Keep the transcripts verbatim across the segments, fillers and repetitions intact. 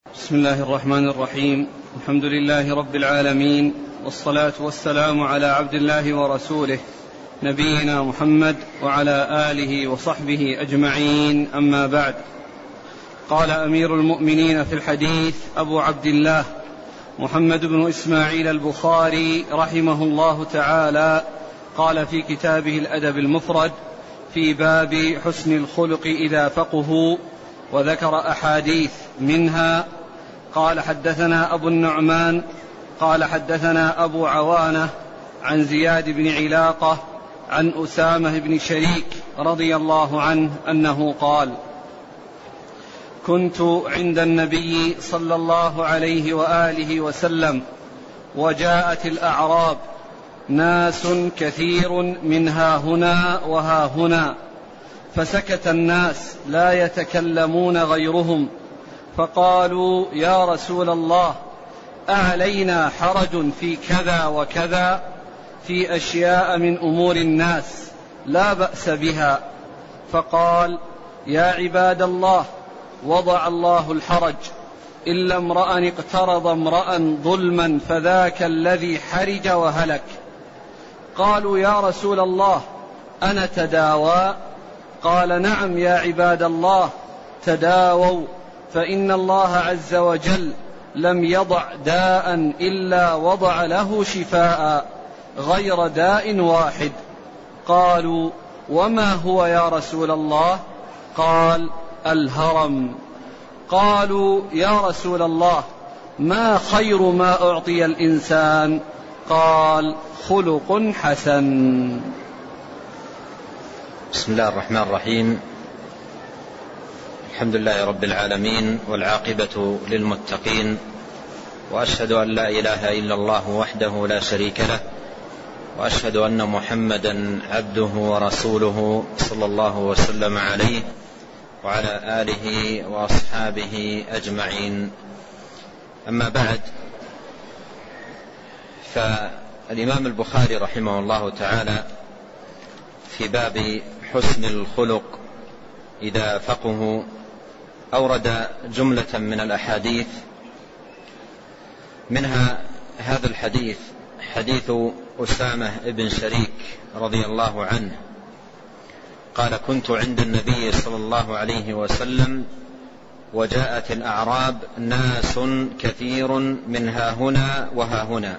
بسم الله الرحمن الرحيم. الحمد لله رب العالمين، والصلاة والسلام على عبد الله ورسوله نبينا محمد وعلى آله وصحبه أجمعين، أما بعد. قال أمير المؤمنين في الحديث أبو عبد الله محمد بن إسماعيل البخاري رحمه الله تعالى، قال في كتابه الأدب المفرد في باب حسن الخلق إذا فقهوا، وذكر أحاديث منها. قال حدثنا أبو النعمان قال حدثنا أبو عوانة عن زياد بن علاقة عن أسامة بن شريك رضي الله عنه أنه قال: كنت عند النبي صلى الله عليه وآله وسلم وجاءت الأعراب، ناس كثير من ها هنا وها هنا، فسكت الناس لا يتكلمون غيرهم، فقالوا: يا رسول الله، أعلينا حرج في كذا وكذا، في أشياء من أمور الناس لا بأس بها. فقال: يا عباد الله، وضع الله الحرج، إلا امرأ اقترض امرأ ظلما فذاك الذي حرج وهلك. قالوا: يا رسول الله، أنا تداوى؟ قال: نعم يا عباد الله، تداووا، فإن الله عز وجل لم يضع داء إلا وضع له شفاء غير داء واحد. قالوا: وما هو يا رسول الله؟ قال: الهرم. قالوا: يا رسول الله، ما خير ما أعطي الإنسان؟ قال: خلق حسن. بسم الله الرحمن الرحيم. الحمد لله رب العالمين، والعاقبة للمتقين، وأشهد أن لا إله إلا الله وحده لا شريك له، وأشهد أن محمدا عبده ورسوله صلى الله وسلم عليه وعلى آله وأصحابه أجمعين. أما بعد، فالإمام البخاري رحمه الله تعالى في باب حسن الخلق إذا فقهوا أورد جملة من الأحاديث، منها هذا الحديث، حديث أسامة بن شريك رضي الله عنه قال: كنت عند النبي صلى الله عليه وسلم وجاءت الأعراب، ناس كثير من ها هنا وها هنا.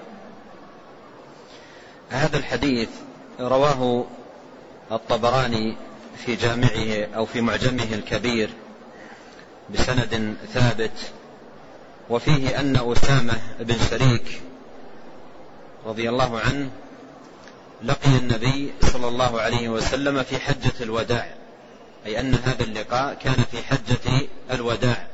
هذا الحديث رواه الطبراني في جامعه أو في معجمه الكبير بسند ثابت، وفيه أن أسامة بن شريك رضي الله عنه لقي النبي صلى الله عليه وسلم في حجة الوداع، أي أن هذا اللقاء كان في حجة الوداع.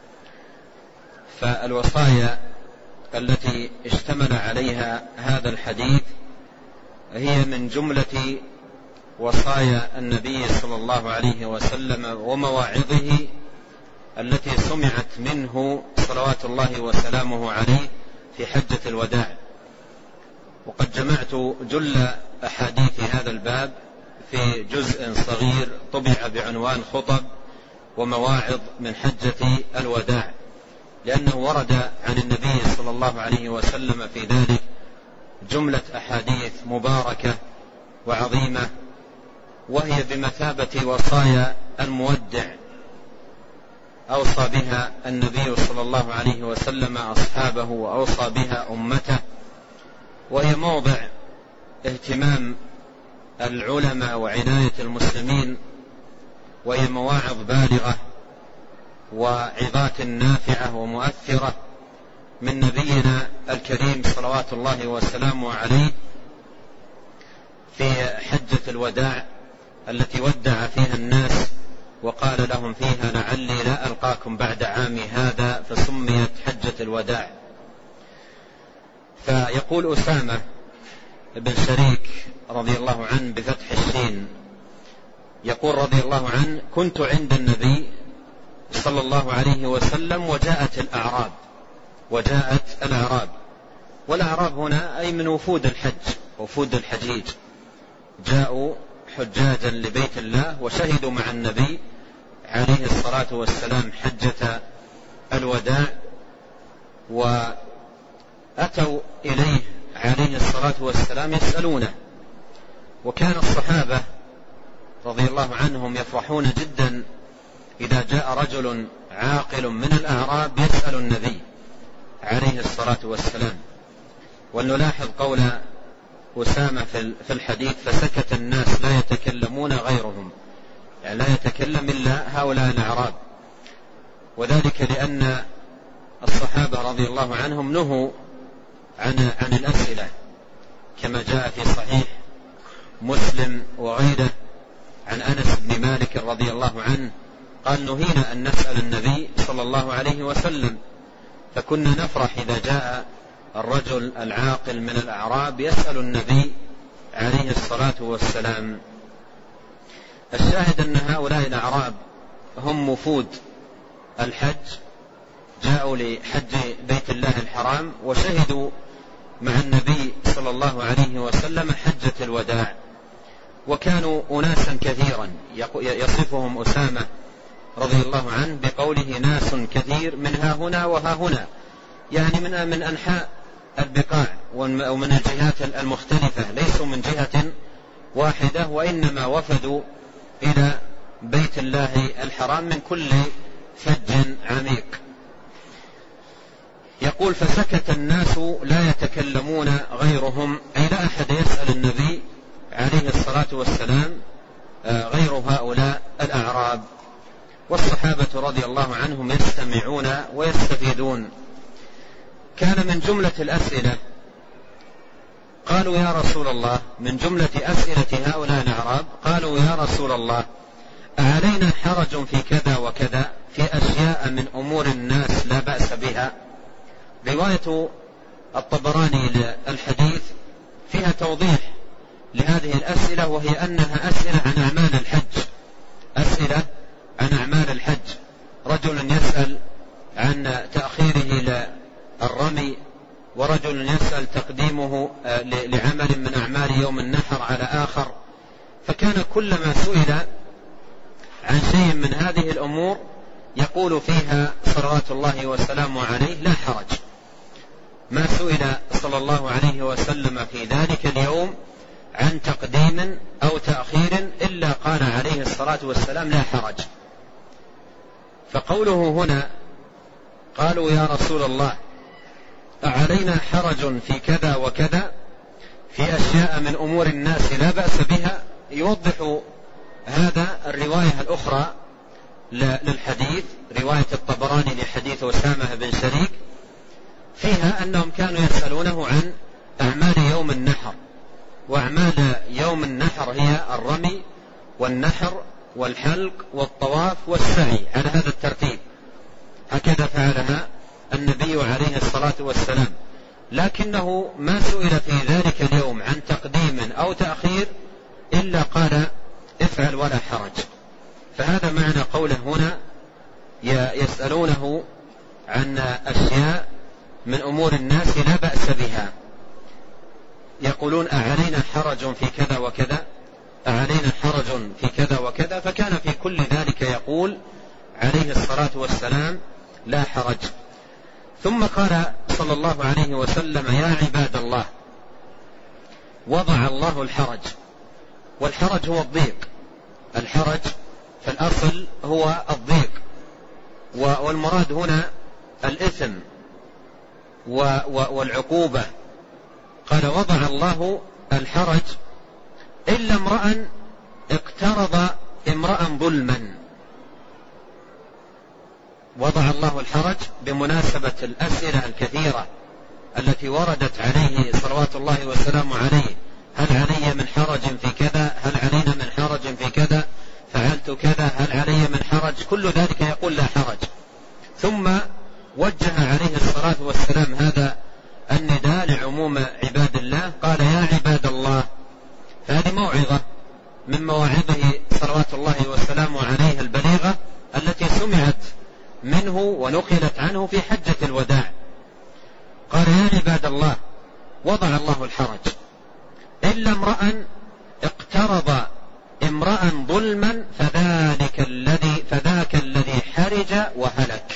فالوصايا التي اشتمل عليها هذا الحديث هي من جملة وصايا النبي صلى الله عليه وسلم ومواعظه التي سمعت منه صلوات الله وسلامه عليه في حجة الوداع. وقد جمعت جل أحاديث هذا الباب في جزء صغير طبع بعنوان خطب ومواعظ من حجة الوداع، لأنه ورد عن النبي صلى الله عليه وسلم في ذلك جملة أحاديث مباركة وعظيمة، وهي بمثابة وصايا المودع أوصى بها النبي صلى الله عليه وسلم أصحابه وأوصى بها أمته، وهي موضع اهتمام العلماء وعناية المسلمين، وهي مواعظ بالغة وعظات نافعة ومؤثرة من نبينا الكريم صلوات الله وسلامه عليه في حجة الوداع التي ودع فيها الناس وقال لهم فيها: لعلي لا ألقاكم بعد عامي هذا، فسميت حجة الوداع. فيقول أسامة بن شريك رضي الله عنه بفتح الشين، يقول رضي الله عنه: كنت عند النبي صلى الله عليه وسلم وجاءت الأعراب. وجاءت الأعراب، والأعراب هنا أي من وفود الحج، وفود الحجيج، جاءوا حجاجا لبيت الله وشهدوا مع النبي عليه الصلاة والسلام حجة الوداع، الصلاة والسلام يسألونه. وكان الصحابة رضي الله عنهم يفرحون جدا إذا جاء رجل عاقل من الأعراب يسأل النبي عليه الصلاة والسلام. ونلاحظ قول أسامة في الحديث: فسكت الناس لا يتكلمون غيرهم، يعني لا يتكلم إلا هؤلاء الأعراب. وذلك لأن الصحابة رضي الله عنهم نهوا عن, عن الأسئلة، كما جاء في صحيح مسلم وغيره عن أنس بن مالك رضي الله عنه قال: نهينا أن نسأل النبي صلى الله عليه وسلم، فكنا نفرح إذا جاء الرجل العاقل من الأعراب يسأل النبي عليه الصلاة والسلام. الشاهد أن هؤلاء الأعراب هم وفود الحج، جاءوا لحج بيت الله الحرام وشهدوا مع النبي صلى الله عليه وسلم حجة الوداع، وكانوا أناسا كثيرا يصفهم أسامة رضي الله عنه بقوله: ناس كثير من ها هنا وها هنا، يعني من من أنحاء البقاع ومن الجهات المختلفة، ليسوا من جهة واحدة، وإنما وفدوا إلى بيت الله الحرام من كل فج عميق. يقول: فسكت الناس لا يتكلمون غيرهم، أي لا أحد يسأل النبي عليه الصلاة والسلام غير هؤلاء الأعراب. والصحابة رضي الله عنهم يستمعون ويستفيدون. كان من جملة الأسئلة قالوا: يا رسول الله، من جملة أسئلة هؤلاء الأعراب قالوا: يا رسول الله، أعلينا حرج في كذا وكذا، في أشياء من أمور الناس لا بأس بها؟ رواية الطبراني للحديث فيها توضيح لهذه الأسئلة، وهي أنها أسئلة عن أعمال الحج، أسئلة عن أعمال الحج. رجل يسأل عن تأخيره للرمي، ورجل يسأل تقديمه لعمل من أعمال يوم النحر على آخر. فكان كلما سئل عن شيء من هذه الأمور يقول فيها صلوات الله وسلامه عليه: لا حرج. ما سئل صلى الله عليه وسلم في ذلك اليوم عن تقديم أو تأخير إلا قال عليه الصلاة والسلام: لا حرج. فقوله هنا قالوا: يا رسول الله، أعلينا حرج في كذا وكذا، في أشياء من أمور الناس لا بأس بها، يوضح هذا الرواية الأخرى للحديث، رواية الطبراني لحديث أسامة بن شريك، فيها أنهم كانوا يسألونه عن أعمال يوم النحر. وأعمال يوم النحر هي الرمي والنحر والحلق والطواف والسعي على هذا الترتيب، هكذا فعلها النبي عليه الصلاة والسلام. لكنه ما سئل في ذلك اليوم عن تقديم أو تأخير إلا قال: افعل ولا حرج. فهذا معنى قوله هنا: يسألونه عن أشياء من أمور الناس لا بأس بها. يقولون: أعلينا حرج في كذا وكذا، أعلينا حرج في كذا وكذا، فكان في كل ذلك يقول عليه الصلاة والسلام: لا حرج. ثم قال صلى الله عليه وسلم: يا عباد الله، وضع الله الحرج. والحرج هو الضيق، الحرج في الأصل هو الضيق، والمراد هنا الإثم والعقوبة. قال: وضع الله الحرج إلا امرأ اقترض امرأ ظلما. وضع الله الحرج بمناسبة الأسئلة الكثيرة التي وردت عليه صلوات الله وسلامه عليه: هل علي من حرج في كذا؟ هل علينا من حرج في كذا؟ فعلت كذا، هل علي من حرج؟ كل ذلك يقول: لا حرج. ثم وجه عليه الصلاة والسلام هذا النداء لعموم عباد الله، قال: يا عباد الله. فهذه موعظة من مواعظه صلوات الله وسلامه عليه البليغة التي سمعت منه ونقلت عنه في حجة الوداع. قال: يا عباد الله، وضع الله الحرج إلا امرأ اقترض امرأ ظلما فذلك الذي فذاك الذي حرج وهلك.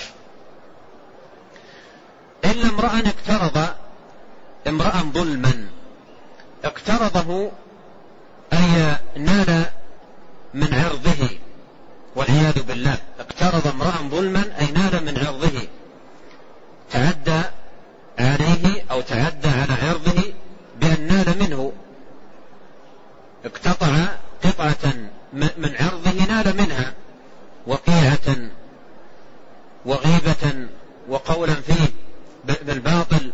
إلا امرأ اقترض امرأ ظلما، اقترضه أي نال من عرضه والعياذ بالله. اقترض امرأ ظلما أي نال من عرضه، تعدى عليه أو تعدى على عرضه بأن نال منه، اقتطع قطعة من عرضه نال منها وقيعة وغيبة وقولا فيه بالباطل.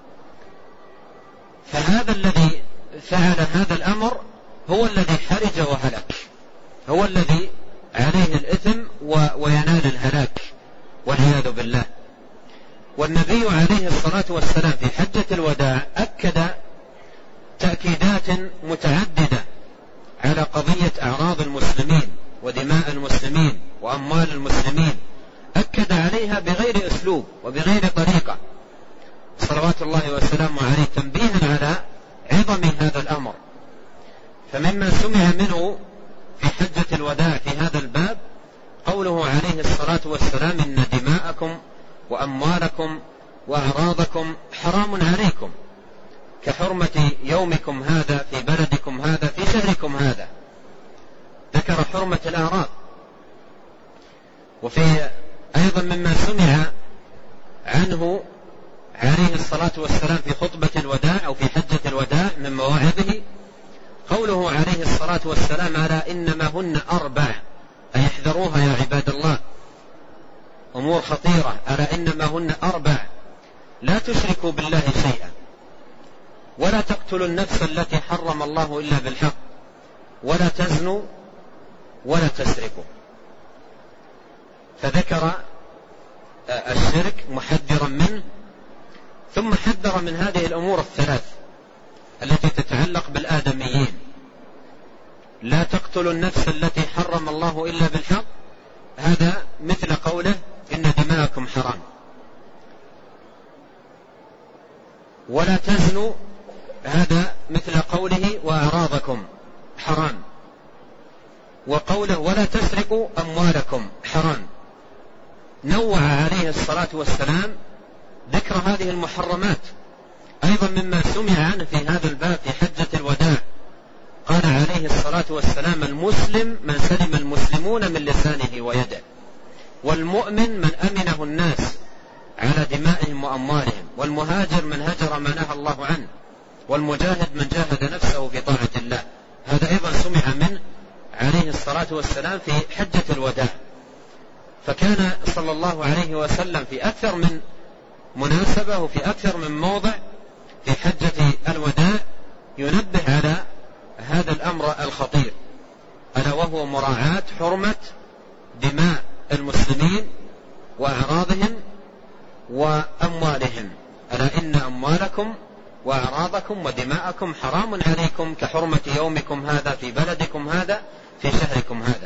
فهذا الذي فعل هذا الأمر هو الذي حرج وهلك، هو الذي عليه الإثم وينال الهلاك والعياذ بالله. والنبي عليه الصلاة والسلام في حجة الوداع أكد تأكيدات متعددة على قضية أعراض المسلمين ودماء المسلمين وأموال المسلمين، أكد عليها بغير أسلوب وبغير طريقة صلوات الله وسلامه عليه، تنبيها على عظم هذا الأمر. فمما سمع منه في حجة الوداع في هذا الباب قوله عليه الصلاة والسلام: إن دماءكم وأموالكم وأعراضكم حرام عليكم كحرمة يومكم هذا في بلدكم هذا في شهركم هذا. ذكر حرمة الأعراض. وفي أيضا مما سمع عنه عليه الصلاة والسلام في خطبة الوداع أو في حجة الوداع من مواعظه قوله عليه الصلاة والسلام: على إنما هن أربع، أي احذروها يا عباد الله، أمور خطيرة. ألا إنما هن أربع: لا تشركوا بالله شيئا، ولا تقتلوا النفس التي حرم الله إلا بالحق، ولا تزنوا، ولا تسرقوا. فذكر الشرك محذرا منه، ثم حذر من هذه الأمور الثلاث التي تتعلق بالآدميين: لا تقتلوا النفس التي حرم الله إلا بالحق، هذا مثل قوله: إن دماءكم حرام. ولا تزنوا، هذا مثل قوله: وأعراضكم حرام. وقوله: ولا تسرقوا أموالكم حرام. نوع عليه الصلاة والسلام ذكر هذه المحرمات. أيضا مما سمع عنه في هذا الباب في حجة الوداع قال عليه الصلاة والسلام: المسلم من سلم المسلمون من لسانه ويده، والمؤمن من أمنه الناس على دمائهم وأموالهم، والمهاجر من هجر ما نهى الله عنه، والمجاهد من جاهد نفسه في طاعة الله. هذا أيضا سمع منه عليه الصلاة والسلام في حجة الوداع. فكان صلى الله عليه وسلم في أكثر من مناسبة وفي أكثر من موضع في حجة الوداع ينبه على هذا الأمر الخطير، ألا وهو مراعاة حرمة دماء المسلمين وأعراضهم وأموالهم. ألا إن أموالكم وأعراضكم ودماءكم حرام عليكم كحرمة يومكم هذا في بلدكم هذا في شهركم هذا.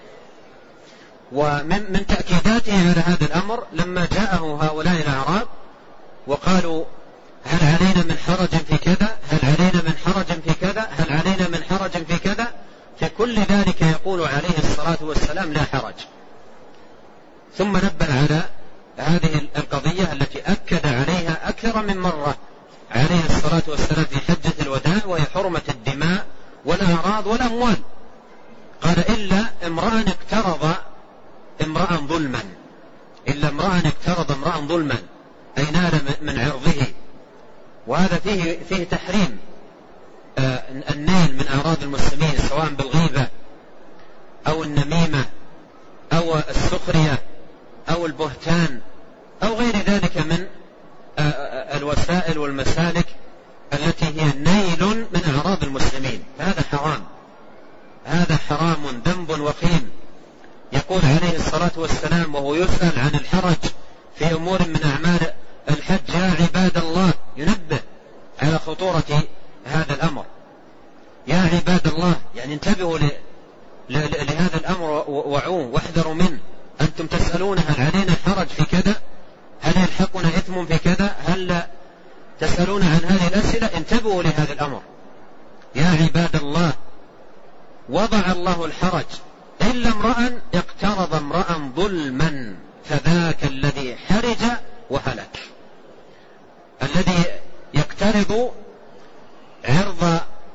ومن من تأكيداته على هذا الأمر لما جاءه هؤلاء الأعراب وقالوا: هل علينا من حرج في كذا، هل علينا من حرج في كذا، هل علينا من حرج في كذا، في كل ذلك يقول عليه الصلاة والسلام: لا حرج. ثم نبه على هذه القضية التي أكد عليها أكثر من مرة عليه الصلاة والسلام في حجة الوداع، وهي حرمة الدماء والأعراض والأموال. قال: إلا امرأ اقترض امرأ ظلما، إلا امرأ اقترض امرأ ظلما، أي نال من عرضه. وهذا فيه, فيه تحريم آه النيل من أعراض المسلمين، سواء بالغيبة أو النميمة أو السخرية أو البهتان أو غير ذلك من آه الوسائل والمسالك التي هي نيل من أعراض المسلمين. هذا حرام، هذا حرام ذنب وخيم. يقول عليه الصلاة والسلام وهو يسأل عن الحرج في أمور من أعمال الحج: يا عباد الله، ينبه على خطورة هذا الأمر. يا عباد الله، يعني انتبهوا لهذا الأمر ووعوه واحذروا منه. أنتم تسألون هل علينا حرج في كذا، هل يلحقنا إثم في كذا، هل تسألون عن هذه الأسئلة؟ انتبهوا لهذا الأمر. يا عباد الله، وضع الله الحرج إلا امرأ اقترض امرأ ظلما فذاك الذي حرج وهلك. الذي يقترض عرض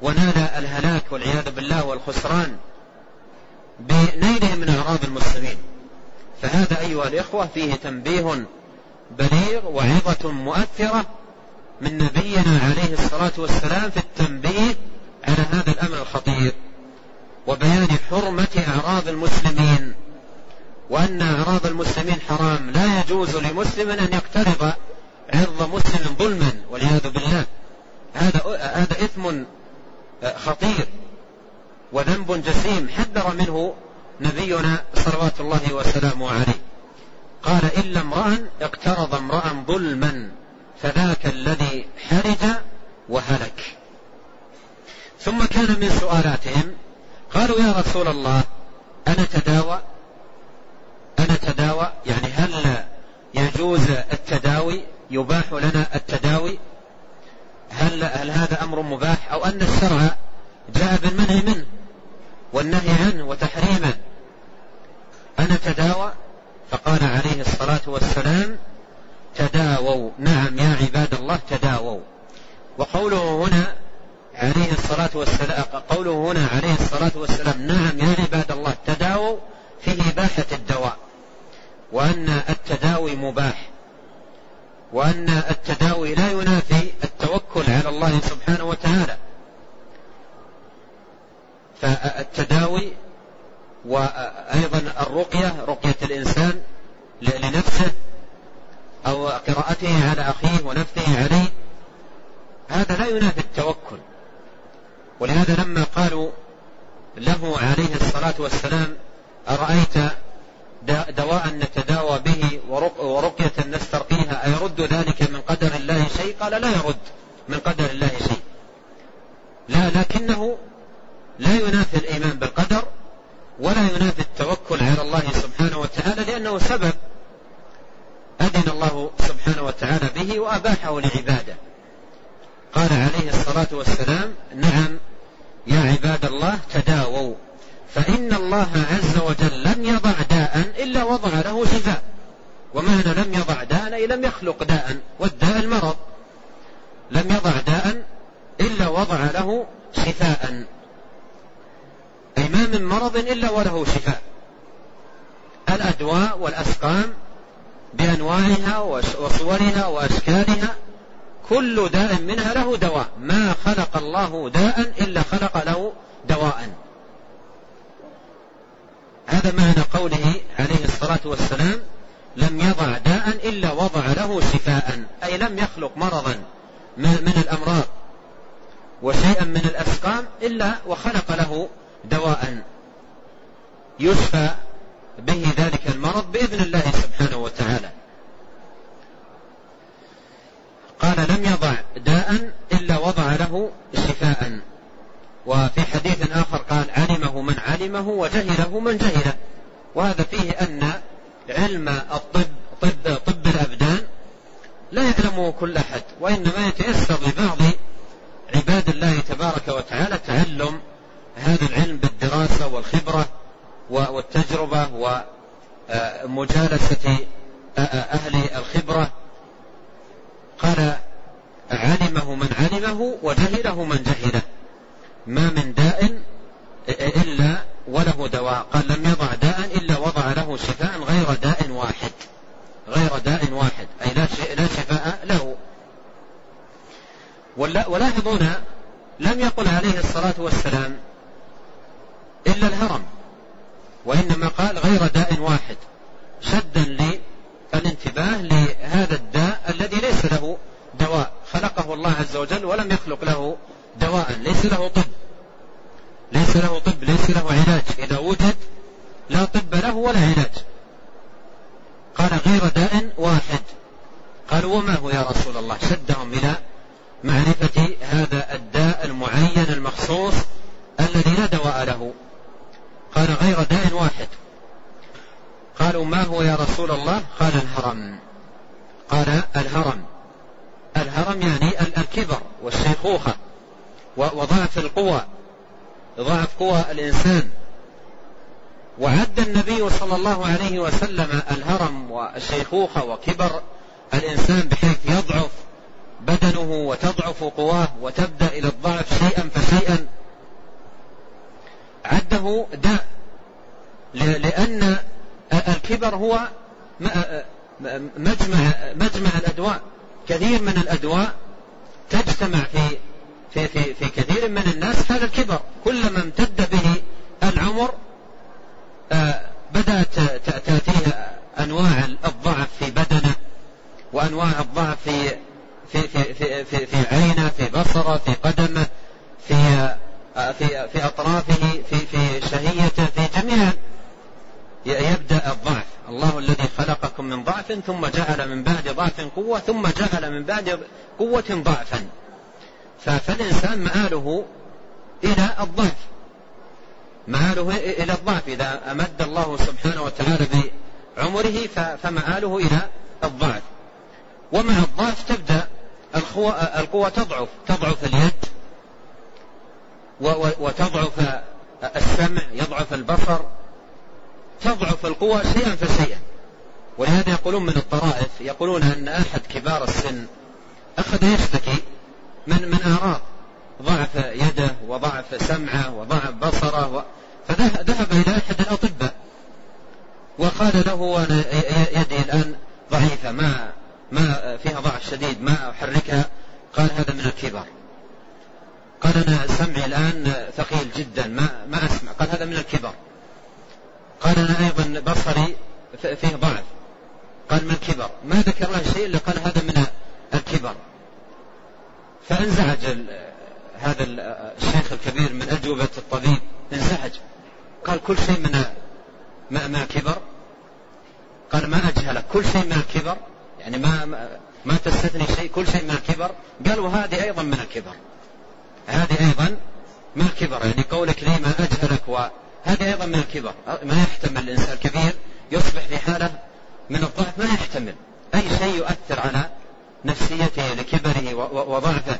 ونال الهلاك والعياذ بالله والخسران بنيلهم من أعراض المسلمين. فهذا أيها الإخوة فيه تنبيه بليغ وعظة مؤثرة من نبينا عليه الصلاة والسلام في التنبيه على هذا الأمر الخطير، وبيان حرمة أعراض المسلمين، وأن أعراض المسلمين حرام، لا يجوز لمسلم أن يقترض عرض مسلم ظلما والعياذ بالله. هذا هذا إثم خطير وذنب جسيم حذر منه نبينا صلوات الله وسلامه عليه. قال إلا امرأ اقترض امرأ ظلما فذاك الذي حرج وهلك. ثم كان من سؤالاتهم قالوا يا رسول الله أنا تداوى أنا تداوى يعني هل يجوز التداوي، يباح لنا التداوي، هل, هل هذا أمر مباح أو أن الشرع جاء بالمنع منه والنهي عنه وتحريمه؟ أنا تداوى؟ فقال عليه الصلاة والسلام تداووا، نعم يا عباد الله تداووا. وقوله هنا عليه الصلاة والسلام قوله هنا عليه الصلاة والسلام نعم يا عباد الله تداووا فيه إباحة الدواء، وأن التداوي مباح، وأن التداوي لا ينافي التوكل على الله سبحانه وتعالى. فالتداوي وأيضا الرقية، رقية الإنسان لنفسه أو قراءته على أخيه ونفسه عليه، هذا لا ينافي التوكل. ولهذا لما قالوا له عليه الصلاة والسلام أرأيت دواء نتداوى به ورقية نسترقيها أيرد ذلك من قدر الله شيء؟ قال لا يرد من قدر الله شيء، لا، لكنه لا ينافي الإيمان بالقدر ولا ينافي التوكل على الله سبحانه وتعالى، لأنه سبب أذن الله سبحانه وتعالى به وأباحه لعباده. قال عليه الصلاة والسلام نعم يا عباد الله تداووا، فإن الله عز وجل لم يضع داء إلا وضع له شفاء. ومعنى لم يضع داء أي لم يخلق داء، والداء المرض، لم يضع داء إلا وضع له شفاء، أي ما من مرض إلا وله شفاء. الأدواء والأسقام بأنواعها وصورها وأشكالها كل داء منها له دواء، ما خلق الله داء إلا خلق له دواء. هذا معنى قوله عليه الصلاة والسلام لم يضع داء إلا وضع له شفاء، أي لم يخلق مرضا من الأمراض وشيئا من الأسقام إلا وخلق له دواء يشفى به ذلك المرض بإذن الله سبحانه وتعالى. قال لم يضع داء إلا وضع له شفاء. وفي حديث آخر قال علمه من علمه وجهله من جهله. وهذا فيه أن علم الطب طب, طب الأبدان لا يعلمه كل أحد، وإنما يتيسر لبعض عباد الله تبارك وتعالى تعلم هذا العلم بالدراسة والخبرة والتجربة ومجالسة أهل الخبرة. قال علمه من علمه وجهله من جهله، ما من داء إلا وله دواء. قال لم يضع داء إلا وضع له شفاء غير داء واحد، غير داء واحد أي لا شفاء له. ولاحظون لم يقل عليه الصلاة والسلام إلا الهرم، وإنما قال غير داء واحد شدا للانتباه لهذا الداء الذي ليس له دواء، خلقه الله عز وجل ولم يخلق له دواء، ليس له طب، ليس له طب ليس له علاج، إذا وجد لا طب له ولا علاج. قال غير داء واحد. قالوا وما هو يا رسول الله؟ شدهم إلى معرفة هذا الداء المعين المخصوص الذي لا دواء له. قال غير داء واحد. قالوا ما هو يا رسول الله؟ قال الهرم. قال الهرم، الهرم يعني الكبر والشيخوخة وضعف القوى، ضعف قوى الإنسان. وعد النبي صلى الله عليه وسلم الهرم والشيخوخة وكبر الإنسان بحيث يضعف بدنه وتضعف قواه وتبدأ إلى الضعف شيئا فشيئا، عده داء، لأن الكبر هو مجمع, مجمع الأدواء. كثير من الأدواء تجتمع في, في, في, في كثير من الناس هذا الكبر. كلما امتد به العمر بدأت تأتيه أنواع الضعف في بدنه، وأنواع الضعف في في في في في, في عينه، في بصره، في قدمه، في في في أطرافه، في في شهيته، في جميع يبدأ الضعف. الله الذي خلقكم من ضعف ثم جعل من بعد ضعف قوة ثم جعل من بعد قوة ضعفا. فالإنسان مآله إلى الضعف، مآله إلى الضعف. إذا أمد الله سبحانه وتعالى بعمره فمآله إلى الضعف. ومع الضعف تبدأ القوة تضعف، تضعف اليد وتضعف السمع، يضعف البصر، تضعف القوة شيئا فشيئا. ولهذا يقولون من الطرائف، يقولون أن أحد كبار السن أخذ يشتكي من من أعراض ضعف يده وضعف سمعه وضعف بصره و... فذهب إلى أحد الأطباء وقال له أنا يدي الآن ضعيفة، ما ما فيها ضعف شديد، ما أحركها. قال هذا من الكبر. قال أنا سمعي الآن ثقيل جدا، ما ما أسمع. قال هذا من الكبر. قال أنا أيضا بصري فيه ضعف. قال من الكبر. ما ذكر له شيء إلا قال هذا من الكبر. فانزعج هذا الشيخ الكبير من أجوبة الطبيب، انزعج. قال كل شيء من من الكبر. قال ما أجهلك، كل شيء من الكبر، يعني ما ما تستثني شيء، كل شيء من الكبر. قال وهذه أيضا من الكبر، هذه أيضا من الكبر، يعني قولك لي ما أجهلك وهذه أيضا من الكبر. ما يحتمل الإنسان الكبير يصبح في حالة من الضعف، ما يحتمل أي شيء يؤثر على نفسيته لكبره وضعفه.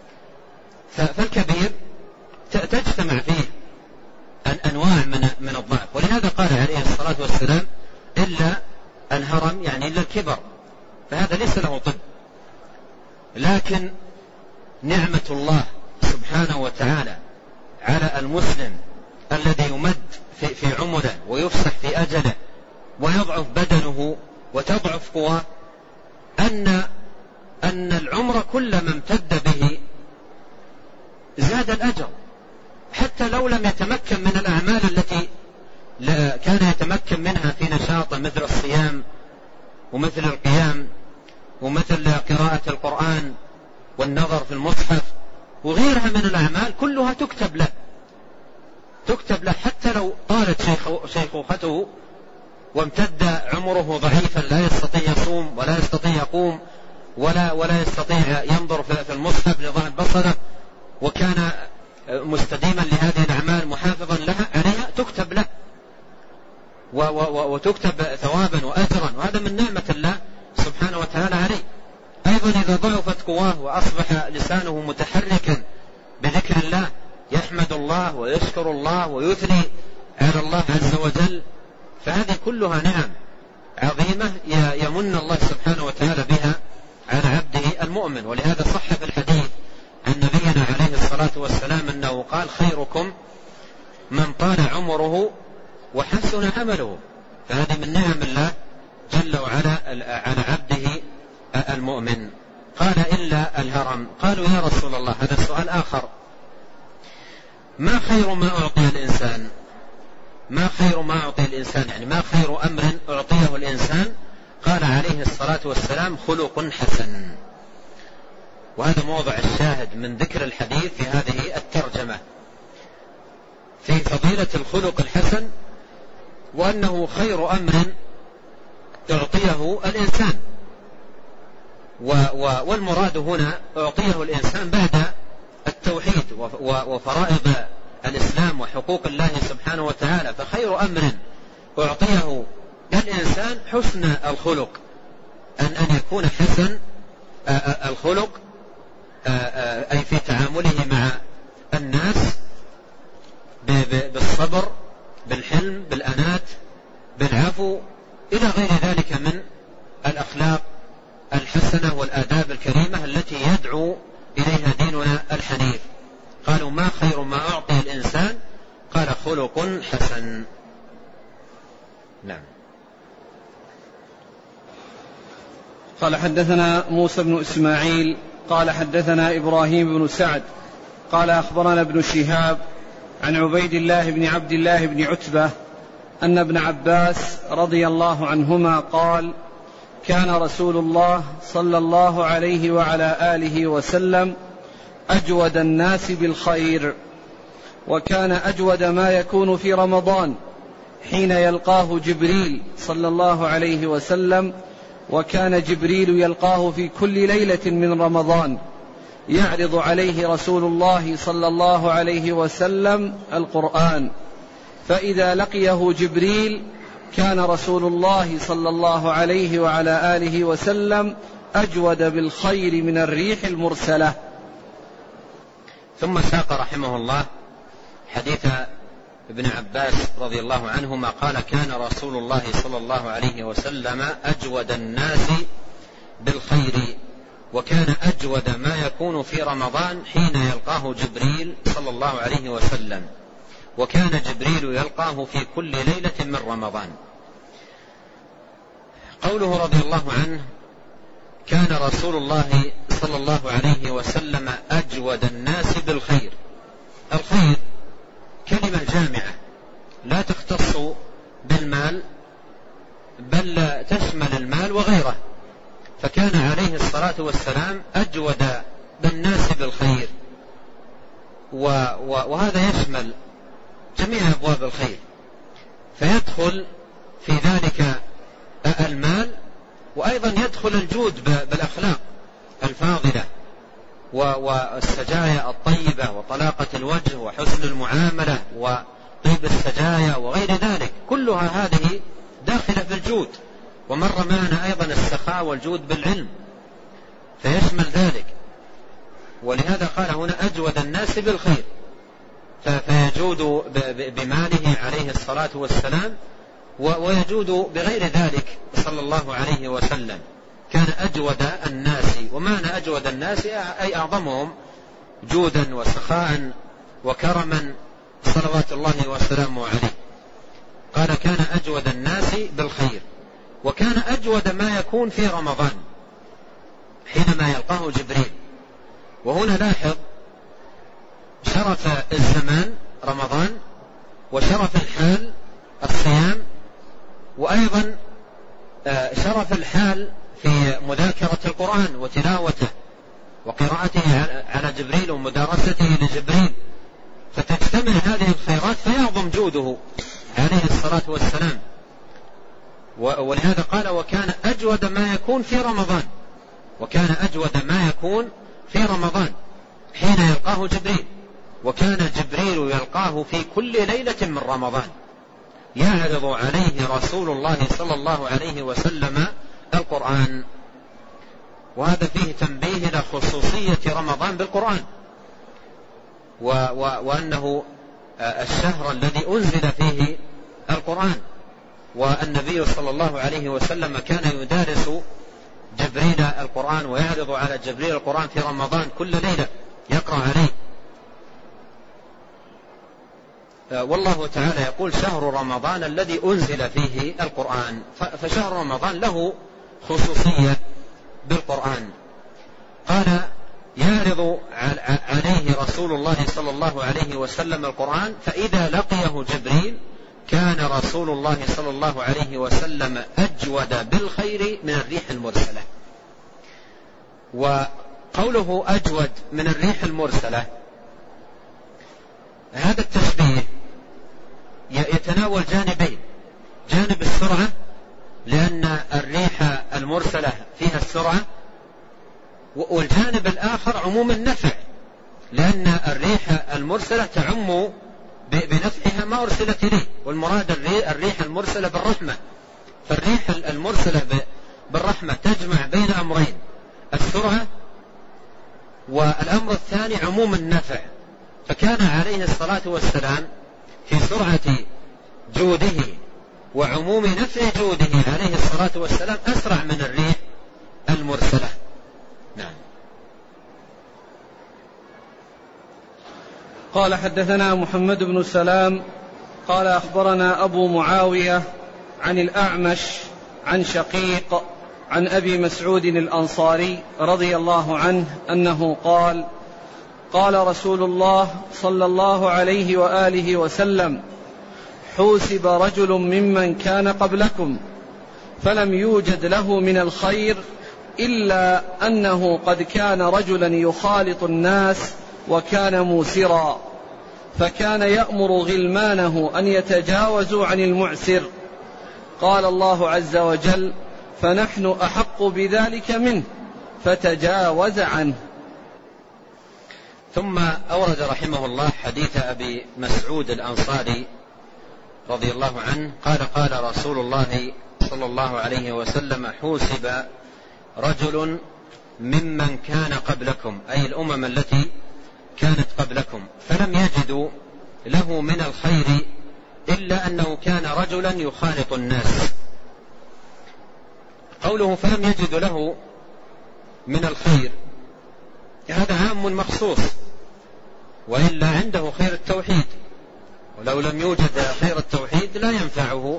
فالكبير تجتمع فيه أنواع من من الضعف. ولهذا قال عليه الصلاة والسلام إلا الهرم، يعني إلا الكبر، فهذا ليس له طب. لكن نعمة الله سبحانه وتعالى على المسلم الذي يمد في, في عمره ويفسح في أجله ويضعف بدنه وتضعف قواه، أن أن العمر كلما امتد به زاد الأجر، حتى لو لم يتمكن من الأعمال التي كان يتمكن منها في نشاطه، مثل الصيام ومثل القيام ومثل قراءة القرآن والنظر في المصحف وغيرها من الأعمال، كلها تكتب له تكتب له حتى لو طالت شيخوخته وامتد عمره ضعيفا، لا يستطيع يصوم ولا يستطيع يقوم ولا ولا يستطيع ينظر في المصحف لضعف بصره، وكان مستديما لهذه الأعمال محافظا لها عليها، تكتب له وتكتب ثوابا وأجرا، وهذا من نعمة الله سبحانه وتعالى عليه. أيضا إذا ضعفت قواه وأصبح لسانه متحركا بذكر الله، يحمد الله ويشكر الله ويثني على الله عز وجل، فهذه كلها نعم عظيمة يمن الله سبحانه وتعالى بها على عبده المؤمن. ولهذا صح في الحديث عن نبينا عليه الصلاة والسلام أنه قال خيركم من طال عمره وحسن عمله. فهذه من نعم الله جل وعلا على عبده المؤمن. قال إلا الهرم. قالوا يا رسول الله، هذا السؤال آخر، ما خير ما أعطي الإنسان؟ ما خير ما أعطي الإنسان، يعني ما خير أمر أعطيه الإنسان؟ قال عليه الصلاة والسلام خلق حسن. وهذا موضع الشاهد من ذكر الحديث في هذه الترجمة، في فضيلة الخلق الحسن، وأنه خير أمر أعطيه الإنسان. والمراد هنا أعطيه الإنسان بعد التوحيد وفرائض الإسلام وحقوق الله سبحانه وتعالى. فخير أمر أعطيه الإنسان حسن الخلق، أن أن يكون حسن الخلق، أي في تعامله مع الناس بالصبر، بالحلم، بالأنات، بالعفو، إلى غير ذلك من الأخلاق الحسنة والآداب الكريمة التي ما خير ما أعطي الإنسان؟ قال خلق حسن. نعم. قال حدثنا موسى بن إسماعيل قال حدثنا إبراهيم بن سعد قال أخبرنا ابن شهاب عن عبيد الله بن عبد الله بن عتبة أن ابن عباس رضي الله عنهما قال كان رسول الله صلى الله عليه وعلى آله وسلم أجود الناس بالخير، وكان أجود ما يكون في رمضان حين يلقاه جبريل صلى الله عليه وسلم، وكان جبريل يلقاه في كل ليلة من رمضان يعرض عليه رسول الله صلى الله عليه وسلم القرآن، فإذا لقيه جبريل كان رسول الله صلى الله عليه وعلى آله وسلم أجود بالخير من الريح المرسلة. ثم ساق رحمه الله حديث ابن عباس رضي الله عنهما قال كان رسول الله صلى الله عليه وسلم أجود الناس بالخير، وكان أجود ما يكون في رمضان حين يلقاه جبريل صلى الله عليه وسلم، وكان جبريل يلقاه في كل ليلة من رمضان. قوله رضي الله عنه كان رسول الله صلى الله عليه وسلم أجود الناس بالخير، الخير كلمة جامعة لا تختص بالمال بل تشمل المال وغيره، فكان عليه الصلاة والسلام أجود بالناس بالخير، وهذا يشمل جميع أبواب الخير، فيدخل في ذلك المال، وأيضا يدخل الجود بالأخلاق الفاضلة والسجايا الطيبة وطلاقة الوجه وحسن المعاملة وطيب السجايا وغير ذلك، كلها هذه داخلة في الجود. ومر معنا أيضا السخاء والجود بالعلم فيشمل ذلك، ولهذا قال هنا أجود الناس بالخير، فيجود بماله عليه الصلاة والسلام ويجود بغير ذلك صلى الله عليه وسلم. كان أجود الناس، ومعنى أجود الناس أي أعظمهم جودا وسخاء وكرما صلوات الله وسلامه عليه. قال كان أجود الناس بالخير، وكان أجود ما يكون في رمضان حينما يلقاه جبريل. وهنا لاحظ شرف الزمان رمضان، وشرف الحال الصيام، وأيضا شرف الحال في مذاكرة القرآن وتلاوته وقراءته على جبريل ومدارسته لجبريل، فتجتمع هذه الخيرات فيعظم جوده عليه الصلاة والسلام. ولهذا قال وكان أجود ما يكون في رمضان، وكان أجود ما يكون في رمضان حين يلقاه جبريل، وكان جبريل يلقاه في كل ليلة من رمضان يعرض عليه رسول الله صلى الله عليه وسلم القرآن. وهذا فيه تنبيه إلى خصوصية رمضان بالقرآن، وأنه الشهر الذي أنزل فيه القرآن، والنبي صلى الله عليه وسلم كان يدارس جبريل القرآن ويعرض على جبريل القرآن في رمضان كل ليلة يقرأ عليه. والله تعالى يقول شهر رمضان الذي أنزل فيه القرآن، فشهر رمضان له خصوصية بالقرآن. قال يعرض عليه رسول الله صلى الله عليه وسلم القرآن، فإذا لقيه جبريل كان رسول الله صلى الله عليه وسلم أجود بالخير من الريح المرسلة. وقوله أجود من الريح المرسلة هذا التشبيه يتناول جانبين، جانب السرعة لأن الريح المرسلة فيها السرعة، والجانب الآخر عموم النفع لأن الريح المرسلة تعم بنفعها ما أرسلت إليه، والمراد الريح المرسلة بالرحمة، فالريح المرسلة بالرحمة تجمع بين أمرين، السرعة والأمر الثاني عموم النفع. فكان عليه الصلاة والسلام في سرعة جوده وعموم نفع جوده عليه الصلاة والسلام أسرع من الريح المرسلة. نعم. قال حدثنا محمد بن سلام قال أخبرنا أبو معاوية عن الأعمش عن شقيق عن أبي مسعود الأنصاري رضي الله عنه أنه قال قال رسول الله صلى الله عليه وآله وسلم حوسب رجل ممن كان قبلكم فلم يوجد له من الخير إلا أنه قد كان رجلا يخالط الناس وكان موسرا فكان يأمر غلمانه أن يتجاوزوا عن المعسر. قال الله عز وجل فنحن أحق بذلك منه فتجاوز عنه. ثم أورد رحمه الله حديث أبي مسعود الأنصاري رضي الله عنه قال قال رسول الله صلى الله عليه وسلم حوسب رجل ممن كان قبلكم أي الأمم التي كانت قبلكم فلم يجدوا له من الخير إلا أنه كان رجلا يخالط الناس. قوله فلم يجدوا له من الخير هذا عام مخصوص، وإلا عنده خير التوحيد، ولو لم يوجد خير التوحيد لا ينفعه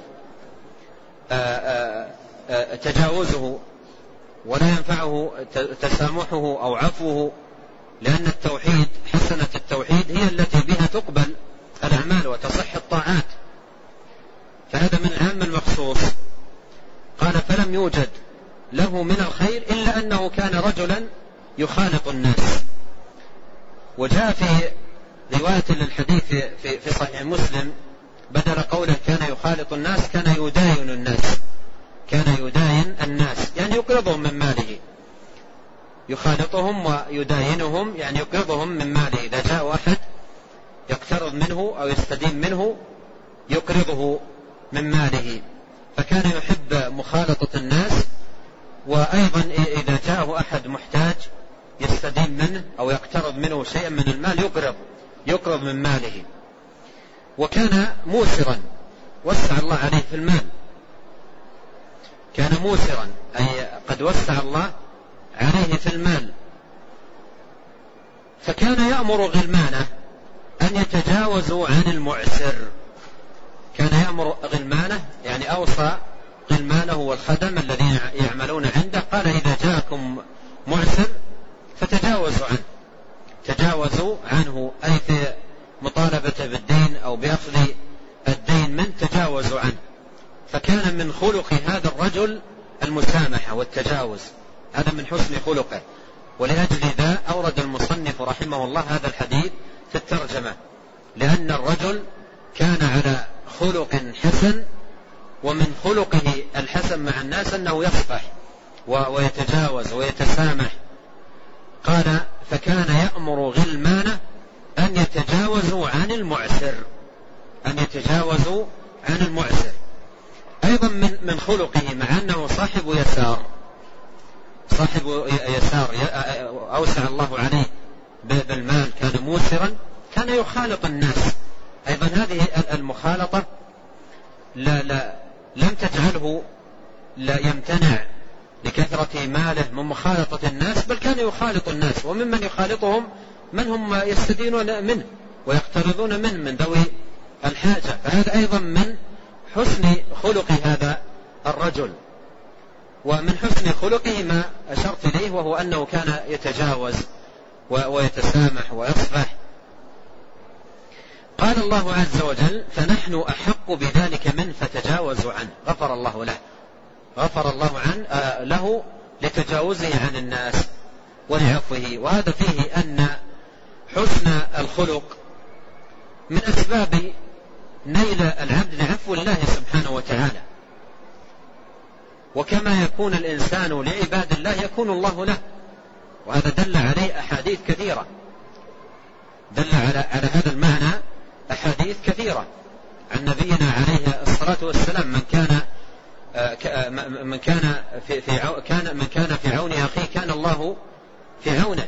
آآ آآ تجاوزه ولا ينفعه تسامحه أو عفوه، لأن التوحيد حسنة التوحيد هي التي بها تقبل الأعمال وتصح الطاعات، فهذا من العام المخصوص. قال فلم يوجد له من الخير إلا أنه كان رجلا يخالط الناس. وجاء في رواية للحديث في, في صحيح مسلم بدل قوله كان يخالط الناس كان يداين الناس، كان يداين الناس يعني يقرضهم من ماله، يخالطهم ويداينهم يعني يقرضهم من ماله. إذا جاء أحد يقترض منه أو يستدين منه يقرضه من ماله، فكان يحب مخالطة الناس. وأيضا إذا جاءه أحد محتاج يستدين منه أو يقترض منه شيئا من المال يقرض يقرض من ماله. وكان موسرا وسع الله عليه في المال، كان موسرا أي قد وسع الله عليه في المال. فكان يأمر غلمانه أن يتجاوزوا عن المعسر، كان يأمر غلمانه يعني أوصى غلمانه والخدم الذين يعملون عنده قال إذا جاءكم معسر فتجاوزوا عنه، تجاوزوا عنه أي في مطالبة بالدين أو بأخذ الدين من تجاوزوا عنه. فكان من خلق هذا الرجل المسامحة والتجاوز، هذا من حسن خلقه. ولأجل ذا أورد المصنف رحمه الله هذا الحديث في الترجمة، لأن الرجل كان على خلق حسن، ومن خلقه الحسن مع الناس أنه يصفح ويتجاوز ويتسامح. قال فكان يأمر غلمانه أن يتجاوزوا عن المعسر، أن يتجاوزوا عن المعسر. أيضا من من خلقه مع أنه صاحب يسار، صاحب يسار أوسع الله عليه بالمال، كان موسرا، كان يخالط الناس. أيضا هذه المخالطة لا لا لم تجعله لا يمتنع لكثرة ماله من مخالطة الناس، بل كان يخالط الناس، وممن يخالطهم من هم يستدينون منه ويقترضون منه من ذوي الحاجة. فهذا أيضا من حسن خلق هذا الرجل. ومن حسن خلقه ما أشرت إليه، وهو أنه كان يتجاوز ويتسامح ويصفح. قال الله عز وجل فنحن أحق بذلك من فتجاوزوا عنه، غفر الله له، غفر الله عنه آه له لتجاوزه عن الناس ولعفوه. وهذا فيه أن حسن الخلق من أسباب نيل العبد لعفو الله سبحانه وتعالى. وكما يكون الإنسان لعباد الله يكون الله له، وهذا دل عليه أحاديث كثيرة، دل على, على هذا المعنى أحاديث كثيرة عن نبينا عليه الصلاة والسلام. من كان من كان في, في كان من كان في عون أخيه كان الله في عونه.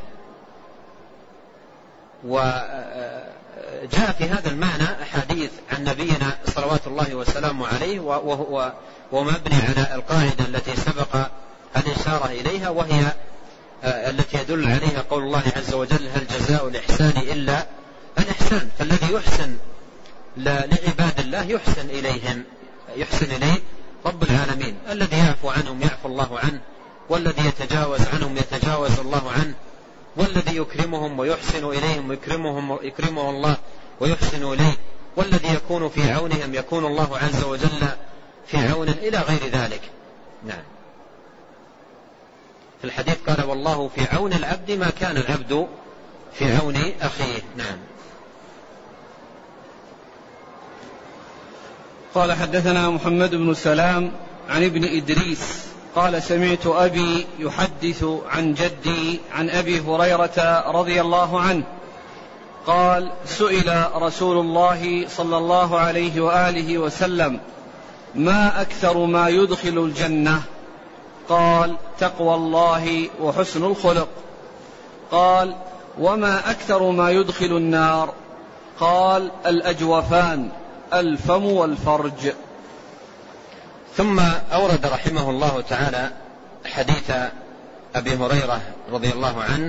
وجاء في هذا المعنى أحاديث عن نبينا صلوات الله وسلامه عليه، وهو ومبني على القاعدة التي سبق الإشارة إليها، وهي التي يدل عليها قول الله عز وجل هل جزاء الإحسان إلا الإحسان. فالذي يحسن لعباد الله يحسن إليهم، يحسن إليه رب العالمين. الذي يعفو عنهم يعفو الله عنه، والذي يتجاوز عنهم يتجاوز الله عنه، والذي يكرمهم ويحسن إليهم يكرمهم يكرمه الله ويحسن إليه، والذي يكون في عونهم يكون الله عز وجل في عون، إلى غير ذلك. نعم. في الحديث قال: والله في عون العبد ما كان العبد في عون أخيه. نعم. قال: حدثنا محمد بن سلام عن ابن إدريس قال: سمعت أبي يحدث عن جدي عن أبي هريرة رضي الله عنه قال: سئل رسول الله صلى الله عليه وآله وسلم: ما أكثر ما يدخل الجنة؟ قال: تقوى الله وحسن الخلق. قال: وما أكثر ما يدخل النار؟ قال: الأجوفان، الفم والفرج. ثم أورد رحمه الله تعالى حديث أبي هريرة رضي الله عنه،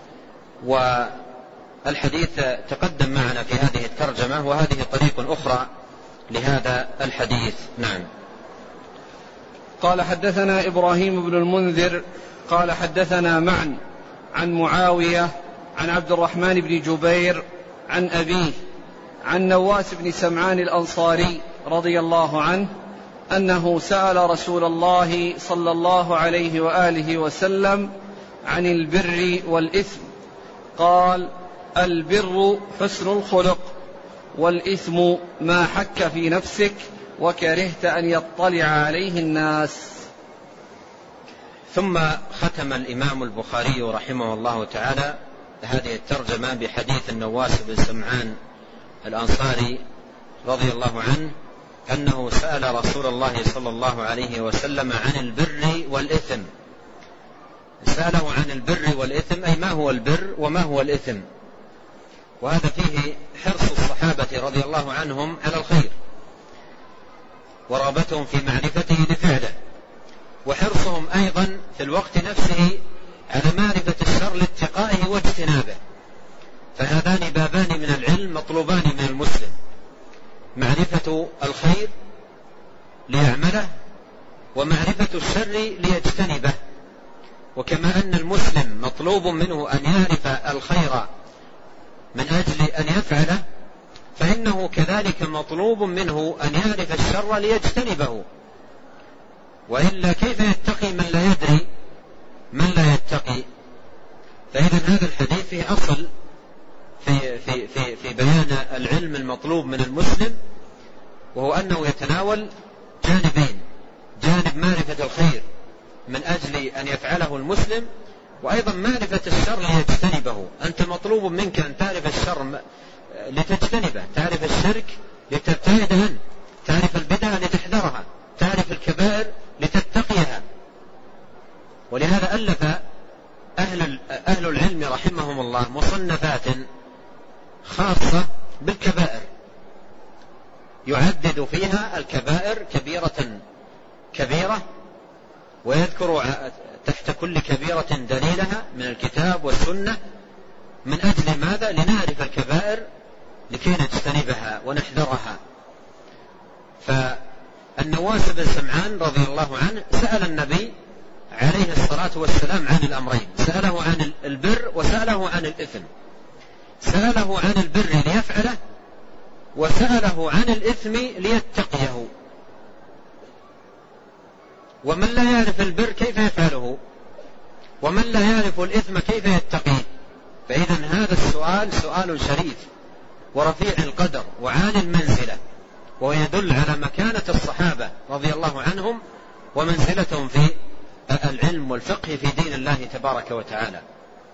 والحديث تقدم معنا في هذه الترجمة، وهذه طريق أخرى لهذا الحديث. نعم. قال: حدثنا إبراهيم بن المنذر قال: حدثنا معا عن معاوية عن عبد الرحمن بن جبير عن أبيه عن نواس بن سمعان الأنصاري رضي الله عنه أنه سأل رسول الله صلى الله عليه وآله وسلم عن البر والإثم. قال: البر حسن الخلق، والإثم ما حك في نفسك وكرهت أن يطلع عليه الناس. ثم ختم الإمام البخاري رحمه الله تعالى هذه الترجمة بحديث النواس بن سمعان الأنصاري رضي الله عنه أنه سأل رسول الله صلى الله عليه وسلم عن البر والإثم. سأله عن البر والإثم، أي ما هو البر وما هو الإثم. وهذا فيه حرص الصحابة رضي الله عنهم على الخير، ورغبتهم في معرفته لفعله، وحرصهم أيضا في الوقت نفسه على معرفة الشر لاتقائه واجتنابه. فهذان بابان من العلم مطلوبان من المسلم: معرفة الخير ليعمله، ومعرفة الشر ليجتنبه. وكما أن المسلم مطلوب منه أن يعرف الخير من أجل أن يفعله، فإنه كذلك مطلوب منه أن يعرف الشر ليجتنبه، وإلا كيف يتقي من لا يدري من لا يتقي؟ فإذا هذا الحديث فيه أصل في, في, في, في بيان العلم المطلوب من المسلم، وهو أنه يتناول جانبين: جانب معرفة الخير من أجل أن يفعله المسلم، وأيضا معرفة الشر ليجتنبه. أنت مطلوب منك أن تعرف الشر لتجتنبه، تعرف الشرك لتبتعد عنه، تعرف البدعة لتحذرها، تعرف الكبائر لتتقيها. ولهذا ألف أهل, أهل العلم رحمهم الله مصنفات خاصة بالكبائر، يعدد فيها الكبائر كبيرة كبيرة، ويذكر تحت كل كبيرة دليلها من الكتاب والسنة. من أجل ماذا؟ لنعرف الكبائر لكي نجتنبها ونحذرها. فالنواس بن سمعان رضي الله عنه سأل النبي عليه الصلاة والسلام عن الأمرين: سأله عن البر وسأله عن الإثم. سأله عن البر ليفعله، وسأله عن الإثم ليتقيه. ومن لا يعرف البر كيف يفعله؟ ومن لا يعرف الإثم كيف يتقيه؟ فإذا هذا السؤال سؤال شريف ورفيع القدر وعالي المنزلة، ويدل على مكانة الصحابة رضي الله عنهم ومنزلتهم في العلم والفقه في دين الله تبارك وتعالى.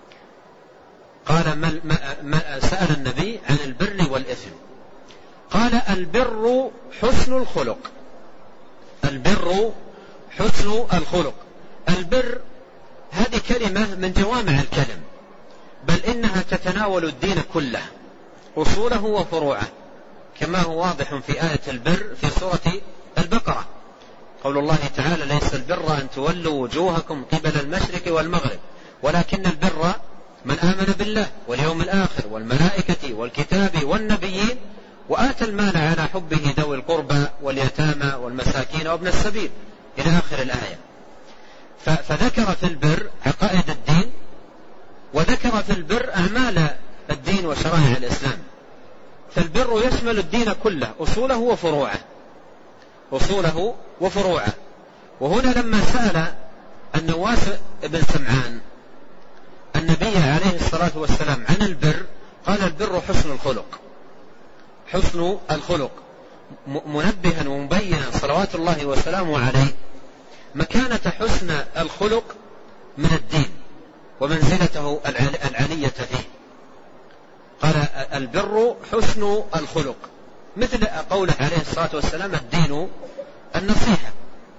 قال: ما ما سأل النبي عن البر والإثم. قال: البر حسن الخلق. البر حسن الخلق. البر هذه كلمة من جوامع الكلم، بل إنها تتناول الدين كله، أصوله وفروعه، كما هو واضح في آية البر في سورة البقرة. قول الله تعالى: ليس البر أن تولوا وجوهكم قبل المشرق والمغرب ولكن البر من آمن بالله واليوم الآخر والملائكة والكتاب والنبيين وآتى المال على حبه ذوي القربى واليتامى والمساكين وابن السبيل إلى آخر الآية. فذكر في البر عقائد الدين، وذكر في البر أعمال الدين وشرائع الإسلام. فالبر يشمل الدين كله، أصوله وفروعه، أصوله وفروعه. وهنا لما سأل النواس بن سمعان النبي عليه الصلاة والسلام عن البر، قال البر حسن الخلق، حسن الخلق، منبها ومبينا صلوات الله وسلامه عليه مكانة حسن الخلق من الدين ومنزلته العلية فيه. قال البر حسن الخلق، مثل قوله عليه الصلاة والسلام الدين النصيحة.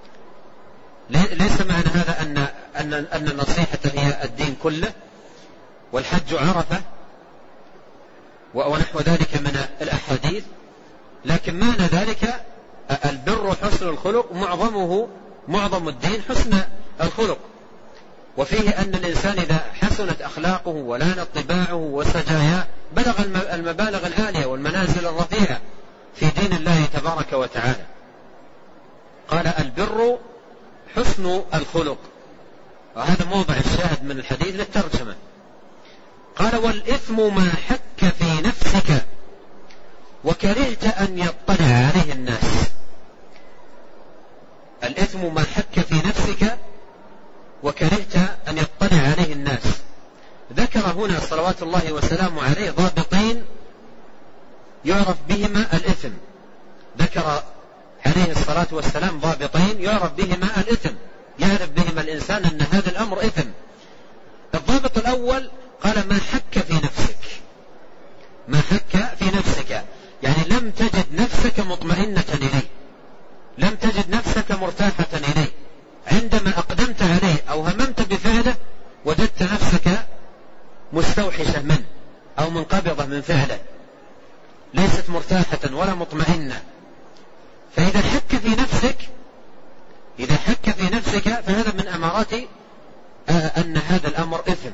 ليس معنى هذا أن أن أن النصيحة هي الدين كله والحج عرفة ونحو ذلك من الأحاديث، لكن معنى ذلك البر حسن الخلق، معظمه معظم الدين حسن الخلق، وفيه أن الإنسان إذا حسنت أخلاقه ولانت طباعه وسجاياه بلغ المبالغ العالية والمنازل الرفيعة في دين الله تبارك وتعالى. قال البر حسن الخلق، وهذا موضع الشاهد من الحديث للترجمة. قال والإثم ما حك في نفسك وكرهت أن يطلع عليه الناس. الإثم ما حك في نفسك وكرهت أن يطلع عليه الناس. ذكر هنا صلوات الله وسلامه عليه ضابطين يعرف بهما الإثم، ذكر عليه الصلاة والسلام ضابطين يعرف بهما الإثم، يعرف بهما الإنسان أن هذا الأمر إثم. الضابط الأول قال ما حك في نفسك، ما حك في نفسك يعني لم تجد نفسك مطمئنة إليه، لم تجد نفسك مرتاحة إليه، عندما أقدمت عليه أو هممت بفعله وجدت نفسك مستوحشة منه أو منقبضة من فعله، ليست مرتاحة ولا مطمئنة. فإذا حك في نفسك إذا حك في نفسك فهذا من أمارات أن هذا الأمر إثم.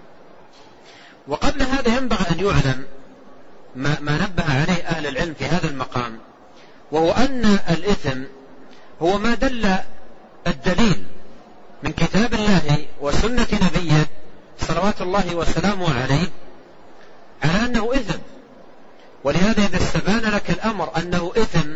وقبل هذا ينبغي أن يعلم ما, ما نبه عليه أهل العلم في هذا المقام، وهو أن الإثم هو ما دل الدليل من كتاب الله وسنة نبيه صلوات الله وسلامه عليه على أنه إثم. ولهذا إذا استبان لك الأمر أنه إثم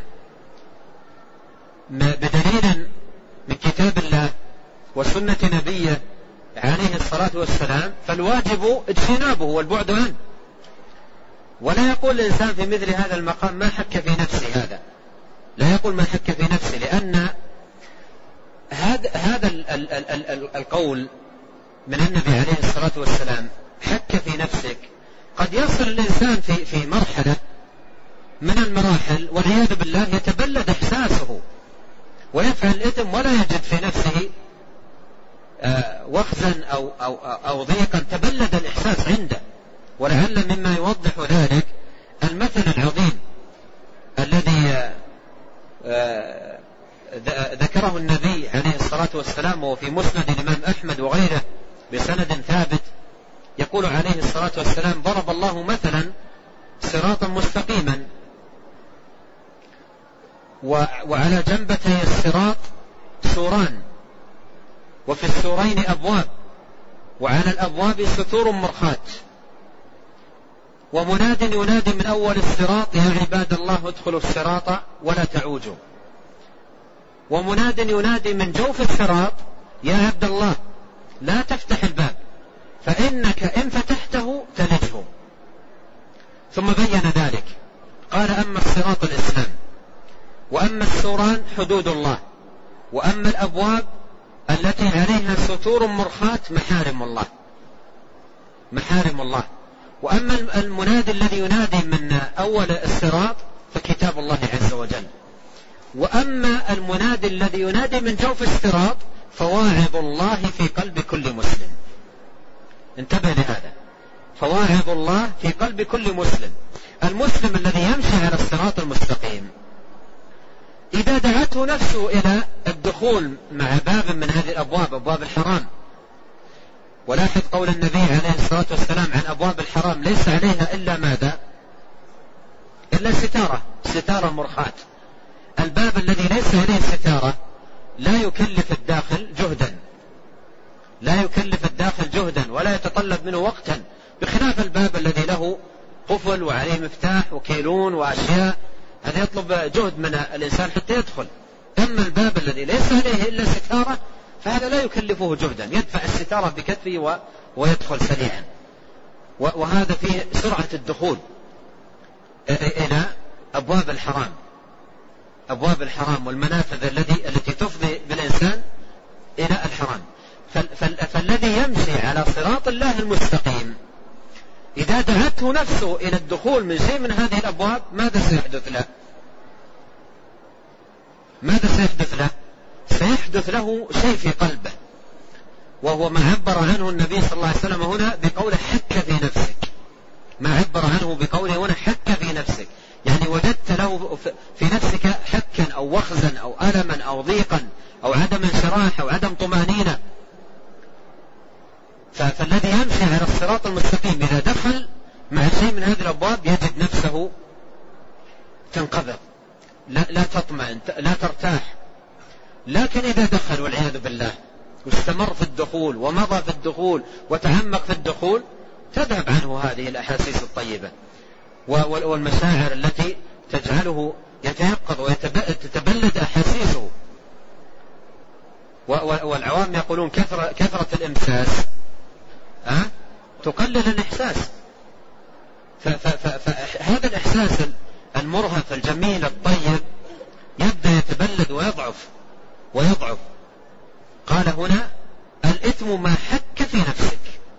بدليل من كتاب الله وسنة نبيه عليه الصلاة والسلام فالواجب اجتنابه والبعد عنه. ولا يقول الإنسان في مثل هذا المقام ما حك في نفسه، هذا لا يقول ما حك في نفسه، لأن هذا هذا القول من النبي عليه الصلاة والسلام حك في نفسك قد يصل الإنسان في في مرحلة من المراحل والعياذ بالله يتبلد إحساسه ويفعل الإثم ولا يجد في نفسه وخزا أو, أو, أو ضيقا، تبلد الإحساس عنده. ولعل مما يوضح ذلك المثل العظيم الذي ذكره النبي عليه الصلاة والسلام وفي مسند الإمام أحمد وغيره بسند ثابت، يقول عليه الصلاة والسلام ضرب الله مثلا صراطا مستقيما وعلى جنبتي الصراط سوران وفي السورين أبواب وعلى الأبواب ستور مرخاة ومناد ينادي من أول الصراط يا عباد الله ادخلوا الصراط ولا تعوجوا، ومناد ينادي من جوف الصراط يا عبد الله لا تفتح الباب فإنك إن فتحته تلجه. ثم بين ذلك قال أما الصراط الإسلام، وأما السوران حدود الله، وأما الأبواب التي عليها ستور مرخاة محارم الله محارم الله وأما المنادي الذي ينادي من أول الصراط فكتاب الله عز وجل، وأما المنادي الذي ينادي من جوف الصراط فواعظ الله في قلب كل مسلم. انتبه لهذا، فواعظ الله في قلب كل مسلم. المسلم الذي يمشي على الصراط المستقيم إذا دعته نفسه إلى الدخول مع باب من هذه الأبواب أبواب الحرام ولاحظ قول النبي عليه الصلاة والسلام عن أبواب الحرام ليس عليها إلا ماذا؟ إلا ستارة، ستارة مرخاة. الباب الذي ليس عليه ستارة لا يكلف الداخل جهدا، لا يكلف الداخل جهدا ولا يتطلب منه وقتا، بخلاف الباب الذي له قفل وعليه مفتاح وكيلون وأشياء، هذا يطلب جهد من الإنسان حتى يدخل. أما الباب الذي ليس عليه إلا ستارة فهذا لا يكلفه جهدا، يدفع الستارة بكتفه ويدخل سريعا. وهذا فيه سرعة الدخول إلى أبواب الحرام، أبواب الحرام والمنافذ التي التي تفضي بالإنسان إلى الحرام. فالذي يمشي على صراط الله المستقيم إذا دعته نفسه إلى الدخول من شيء من هذه الأبواب ماذا سيحدث له؟ ماذا سيحدث له؟ سيحدث له شيء في قلبه، وهو ما عبر عنه النبي صلى الله عليه وسلم هنا بقوله حك في نفسك. ما عبر عنه بقوله هنا حك في نفسك، يعني وجدت له في نفسك حكا أو وخزا أو ألما أو ضيقا أو عدم انشراح أو عدم طمأنينة. فالذي يمشي على الصراط المستقيم إذا دخل مع شيء من هذه الأبواب يجد نفسه تنقبض، لا, لا تطمئن، لا ترتاح. لكن إذا دخل والعياذ بالله واستمر في الدخول ومضى في الدخول وتعمق في الدخول تذهب عنه هذه الأحاسيس الطيبة والمشاعر التي تجعله يتيقظ وتتبلد أحاسيسه. والعوام يقولون كثرة, كثرة الإمساس أه؟ تقلل الإحساس. فهذا الإحساس المرهف الجميل الطيب يبدأ يتبلد ويضعف ويضعف. قال هنا الإثم ما حك في نفسك،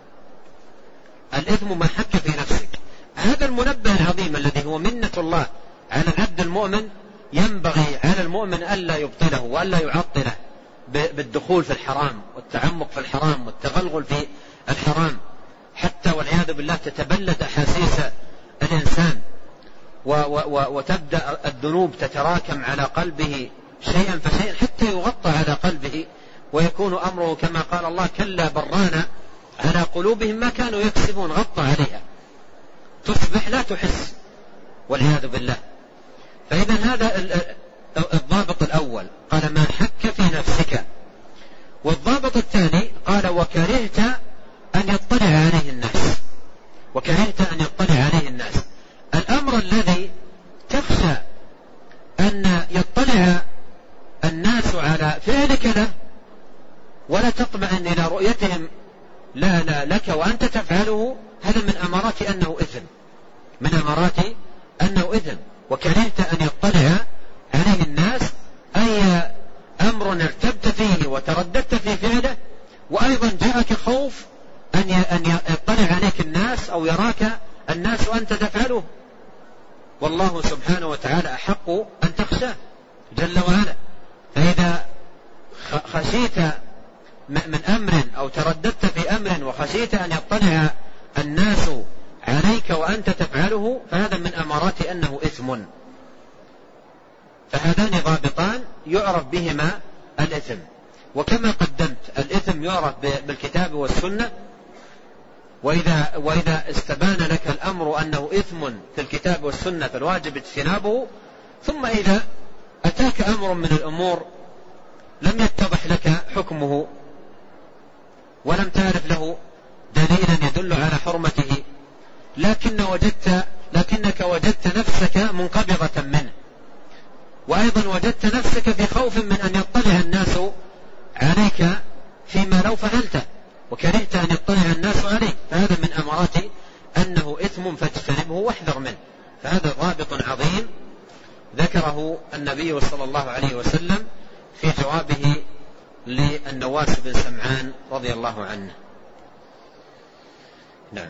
الإثم ما حك في نفسك. هذا المنبه العظيم الذي هو منة الله على العبد المؤمن ينبغي على المؤمن ألا يبطله وألا يعطله بالدخول في الحرام والتعمق في الحرام والتغلغل في الحرام، حتى والعياذ بالله تتبلد أحاسيس الإنسان وتبدأ الذنوب تتراكم على قلبه شيئا فشيئا حتى يغطى على قلبه، ويكون أمره كما قال الله كلا برانا على قلوبهم ما كانوا يكسبون، غطى عليها تصبح لا تحس والعياذ بالله. فإذا هذا الضابط الأول قال ما حك في نفسك. والضابط الثاني قال وكرهت أن يطلع عليه الناس، وكرهت أن يطلع عليه الناس. الأمر الذي تخشى أن يطلع الناس على فعلك له ولا تطمئن إلى رؤيتهم لا لا لك وأنت تفعله، هذا من أمارات أنه إثم، من أمارات أنه إثم. وكرهت أن يطلع عليه الناس أي أمر ارتبت فيه وترددت في فعله، وأيضا جاءك خوف أن يطلع عليك الناس أو يراك الناس وأنت تفعله. والله سبحانه وتعالى أحق أن تخشاه جل وعلا. فإذا خشيت من أمر أو ترددت في أمر وخشيت أن يطلع الناس عليك وأنت تفعله فهذا من أمارات أنه إثم. فهذان ضابطان يعرف بهما الإثم. وكما قدمت الإثم يعرف بالكتاب والسنة، وإذا, وإذا استبان لك الأمر أنه إثم في الكتاب والسنة فالواجب اجتنابه. ثم إذا أتاك أمر من الأمور لم يتضح لك حكمه ولم تعرف له دليلا يدل على حرمته، لكن وجدت لكنك وجدت نفسك منقبضة منه، وأيضا وجدت نفسك في خوف من أن يطلع الناس عليك فيما لو فعلته، وكرهت أن يطلع الناس عليك، فهذا من أمارات أنه إثم فاجتنبه واحذر منه. فهذا ضابط عظيم ذكره النبي صلى الله عليه وسلم في جوابه للنواس بن سمعان رضي الله عنه. نعم.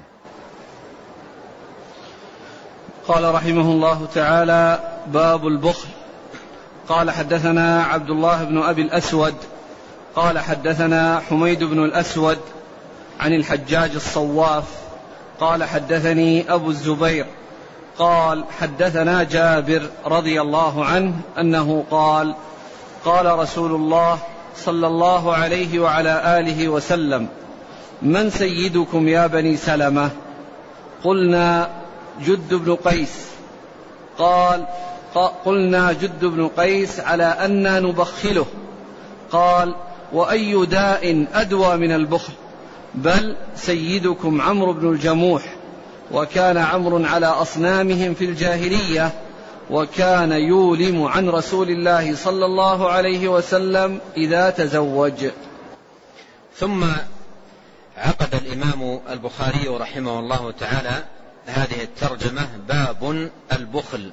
قال رحمه الله تعالى باب البخل. قال حدثنا عبد الله بن أبي الأسود قال حدثنا حميد بن الأسود عن الحجاج الصواف قال حدثني أبو الزبير قال حدثنا جابر رضي الله عنه أنه قال قال رسول الله صلى الله عليه وعلى آله وسلم من سيدكم يا بني سلمة؟ قلنا جد بن قيس. قال قلنا جد بن قيس على أن نبخله. قال وأي داء أدوى من البخل؟ بل سيدكم عمرو بن الجموح، وكان عمرو على أصنامهم في الجاهلية، وكان يولم عن رسول الله صلى الله عليه وسلم إذا تزوج. ثم عقد الإمام البخاري رحمه الله تعالى هذه الترجمة باب البخل،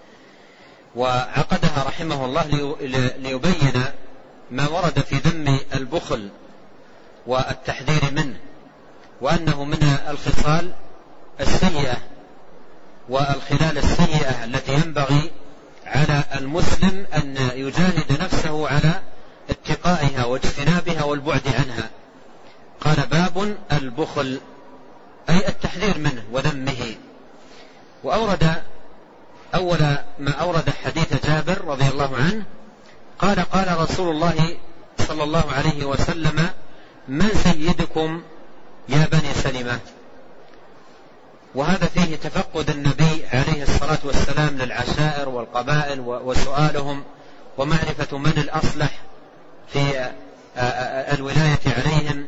وعقدها رحمه الله ليبين ما ورد في ذم البخل والتحذير منه، وأنه من الخصال السيئة والخلال السيئة التي ينبغي على المسلم أن يجاهد نفسه على اتقائها واجتنابها والبعد عنها. قال باب البخل أي التحذير منه وذمه. وأورد أول ما أورد حديث جابر رضي الله عنه قال قال رسول الله صلى الله عليه وسلم من سيدكم يا بني سلمة؟ وهذا فيه تفقد النبي عليه الصلاة والسلام للعشائر والقبائل وسؤالهم ومعرفة من الأصلح في الولاية عليهم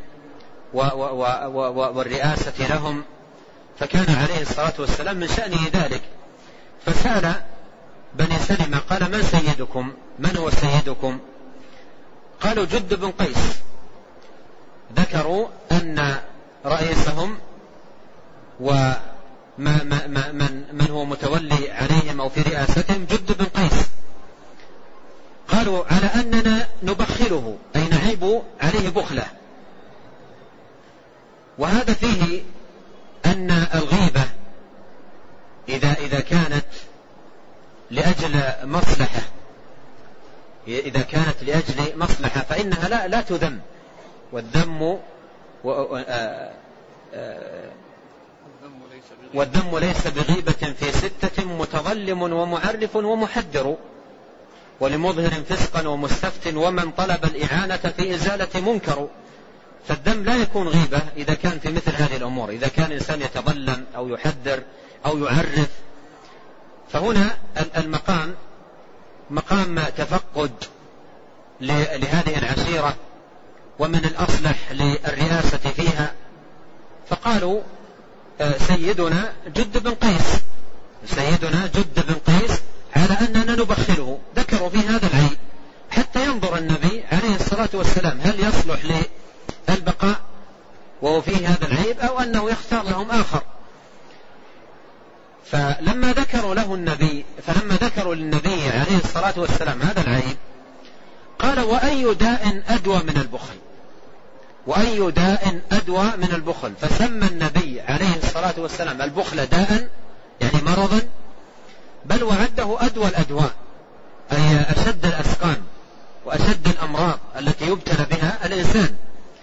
والرئاسة لهم، فكان عليه الصلاة والسلام من شأنه ذلك. فسأل بني سلمة قال من سيدكم؟ من هو سيدكم؟ قالوا جد بن قيس. ذكروا أن رئيسهم ومن من, من هو متولي عليهم أو في رئاستهم جد بن قيس. قالوا على أننا نبخله أي نعيب عليه بخله. وهذا فيه أن الغيبة إذا, إذا كانت لأجل مصلحة إذا كانت لأجل مصلحة فإنها لا, لا تذم. والذم والذم ليس بغيبة في ستة متظلم ومعرف ومحذر ولمظهر فسقا ومستفت ومن طلب الإعانة في إزالة منكر. فالذم لا يكون غيبة إذا كان في مثل هذه الأمور، إذا كان إنسان يتظلم أو يحذر أو يعرف. فهنا المقام مقام تفقد لهذه العشيرة ومن الأصلح للرئاسة فيها. فقالوا سيدنا جد بن قيس سيدنا جد بن قيس على أننا نبخله. ذكروا في هذا العيب حتى ينظر النبي عليه الصلاة والسلام هل يصلح للبقاء وهو فيه هذا العيب أو أنه يختار لهم آخر. فلما ذكروا له النبي فلما ذكروا للنبي عليه الصلاة والسلام هذا العيب قال وأي داء أدوى من البخل؟ وأي داء أدوى من البخل؟ فسمى النبي عليه الصلاة والسلام البخل داء يعني مرضا، بل وعده أدوى الأدواء أي أشد الأسقام وأشد الأمراض التي يبتلى بها الإنسان.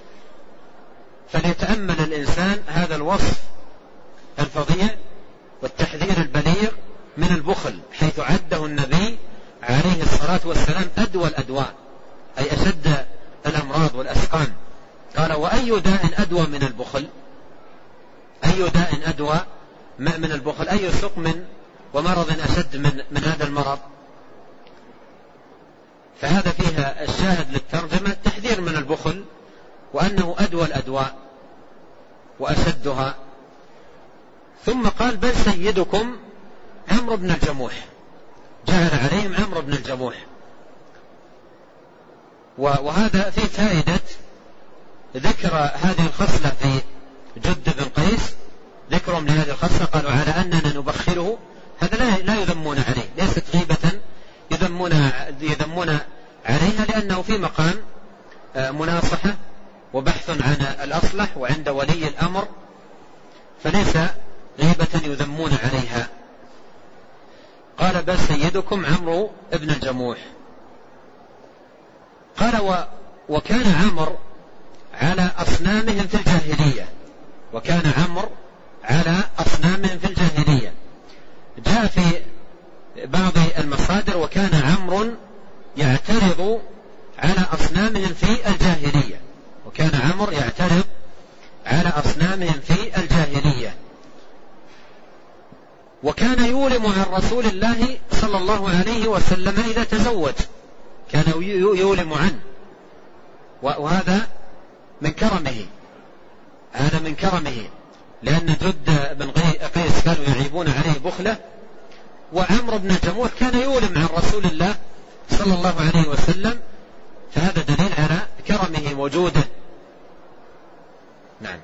فليتأمل الإنسان هذا الوصف الفظيع والتحذير البليغ من البخل، حيث عده النبي عليه الصلاة والسلام أدوى الأدواء أي أشد الأمراض والأسقام. قال وأي داء أدوى من البخل؟ أي داء أدوى من البخل؟ أي سقم ومرض أشد من, من هذا المرض؟ فهذا فيها الشاهد للترجمة التحذير من البخل وأنه أدوى الأدواء وأشدها. ثم قال بل سيدكم عمرو بن الجموح، جعل عليهم عمرو بن الجموح. وهذا في فائدة ذكر هذه الخصلة في جد بن قيس، ذكرهم لهذه الخصلة قالوا على أننا نبخله. هذا لا, لا يذمون عليه، ليست غيبة يذمون, يذمون عليها، لأنه في مقام مناصحة وبحث عن الأصلح وعند ولي الأمر، فليس غيبة يذمون عليها. قال بل سيدكم عمرو بن الجموح. قال و وكان عمرو على أصنامهم في الجاهلية وكان عمرو على أصنامهم في الجاهلية. جاء في بعض المصادر وكان عمرو يعترض على أصنامهم في الجاهلية وكان عمرو يعترض على أصنامهم في الجاهلية. وكان يولم عن رسول الله صلى الله عليه وسلم إذا تزوج، كان يولم عنه، وهذا من كرمه، هذا من كرمه، لأن جد بن قيس كانوا يعيبون عليه بخله، وعمرو بن جموح كان يولم عن رسول الله صلى الله عليه وسلم، فهذا دليل على كرمه وجوده. نعم.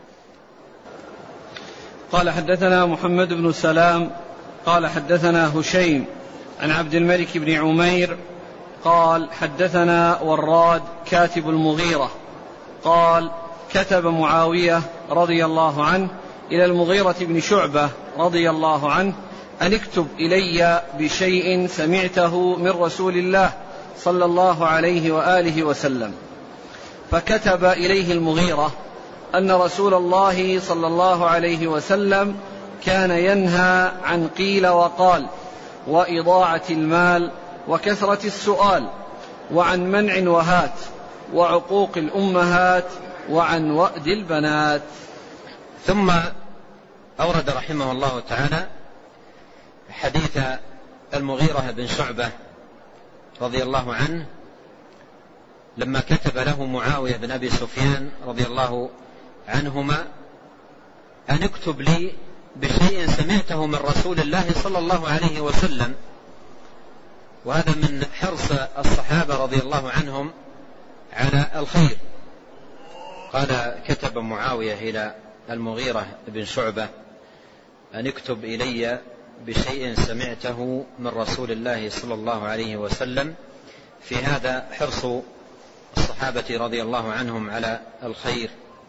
قال حدثنا محمد بن سلام قال حدثنا هشيم عن عبد الملك بن عمير قال حدثنا وراد كاتب المغيرة قال كتب معاوية رضي الله عنه إلى المغيرة بن شعبة رضي الله عنه أن اكتب إلي بشيء سمعته من رسول الله صلى الله عليه وآله وسلم. فكتب إليه المغيرة أن رسول الله صلى الله عليه وسلم كان ينهى عن قيل وقال وإضاعة المال وكثرة السؤال وعن منع وهات وعقوق الأمهات وعن وأد البنات. ثم أورد رحمه الله تعالى حديث المغيرة بن شعبة رضي الله عنه لما كتب له معاوية بن أبي سفيان رضي الله عنهما أن اكتب لي بشيء سمعته من رسول الله صلى الله عليه وسلم. وهذا من حرص الصحابة رضي الله عنهم على الخير. قال كتب معاوية إلى المغيرة بن شعبة أن اكتب إلي بشيء سمعته من رسول الله صلى الله عليه وسلم. في هذا حرص الصحابة رضي الله عنهم على الخير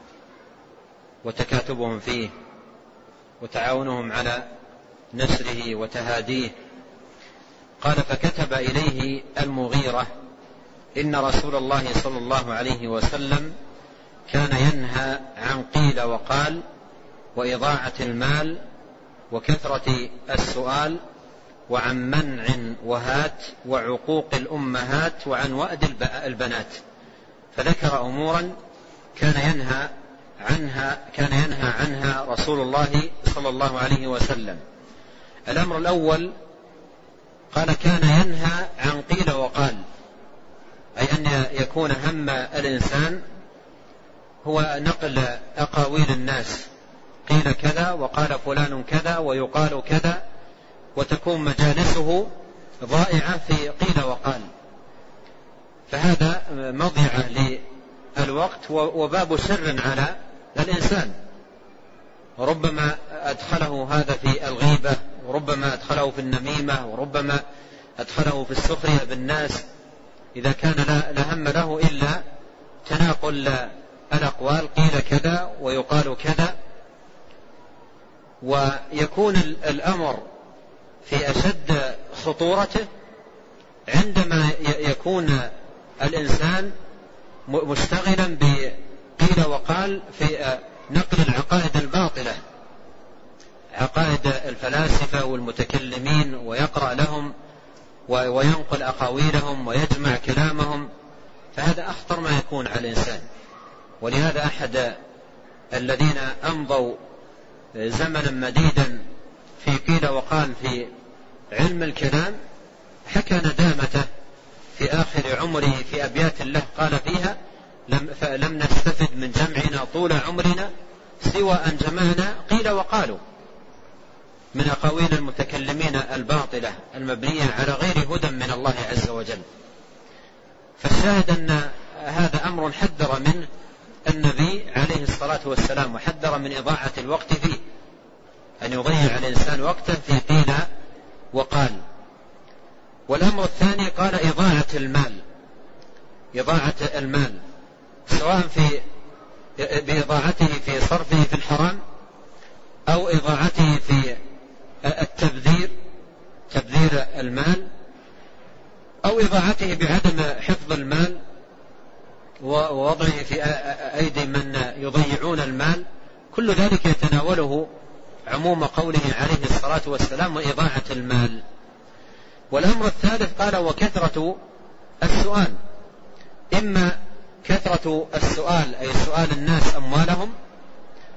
وتكاتبهم فيه وتعاونهم على نشره وتهاديه. قال فكتب إليه المغيرة إن رسول الله صلى الله عليه وسلم كان ينهى عن قيل وقال وإضاعة المال وكثرة السؤال وعن منع وهات وعقوق الأمهات وعن وأد البنات. فذكر أمورا كان ينهى عنها كان ينهى عنها رسول الله صلى الله عليه وسلم. الأمر الأول قال كان ينهى عن قيل وقال، أي أن يكون هم الإنسان هو نقل أقاويل الناس، قيل كذا وقال فلان كذا ويقال كذا، وتكون مجالسه ضائعة في قيل وقال، فهذا مضيعة للوقت وباب شر على الإنسان. ربما أدخله هذا في الغيبة، وربما أدخله في النميمة، وربما أدخله في السخرية بالناس، إذا كان لا هم له إلا تناقل الأقوال، قيل كذا ويقال كذا. ويكون الأمر في أشد خطورته عندما يكون الإنسان مشتغلا بقيل وقال في نقل العقائد الباطلة، عقائد الفلاسفة والمتكلمين، ويقرأ لهم وينقل أقاويلهم ويجمع كلامهم، فهذا أخطر ما يكون على الإنسان. ولهذا أحد الذين أمضوا زمنا مديدا في قيل وقال في علم الكلام حكى ندامته في آخر عمره في أبيات له قال فيها لم, فلم نستفد من جمعنا طول عمرنا سوى أن جمعنا قيل وقالوا، من أقاويل المتكلمين الباطلة المبنية على غير هدى من الله عز وجل. فالشاهد أن هذا أمر حذر منه النبي عليه الصلاة والسلام، وحذر من إضاعة الوقت فيه، أن يضيع الإنسان وقته في قيل وقال. والأمر الثاني قال إضاعة المال، إضاعة المال سواء في بإضاعته في صرفه في الحرام أو إضاعته في التبذير تبذير المال، أو إضاعته بعدم حفظ المال ووضعه في أيدي من يضيعون المال. كل ذلك يتناوله عموم قوله عليه الصلاة والسلام وإضاعة المال. والأمر الثالث قال وكثرة السؤال، إما كثرة السؤال أي سؤال الناس أموالهم،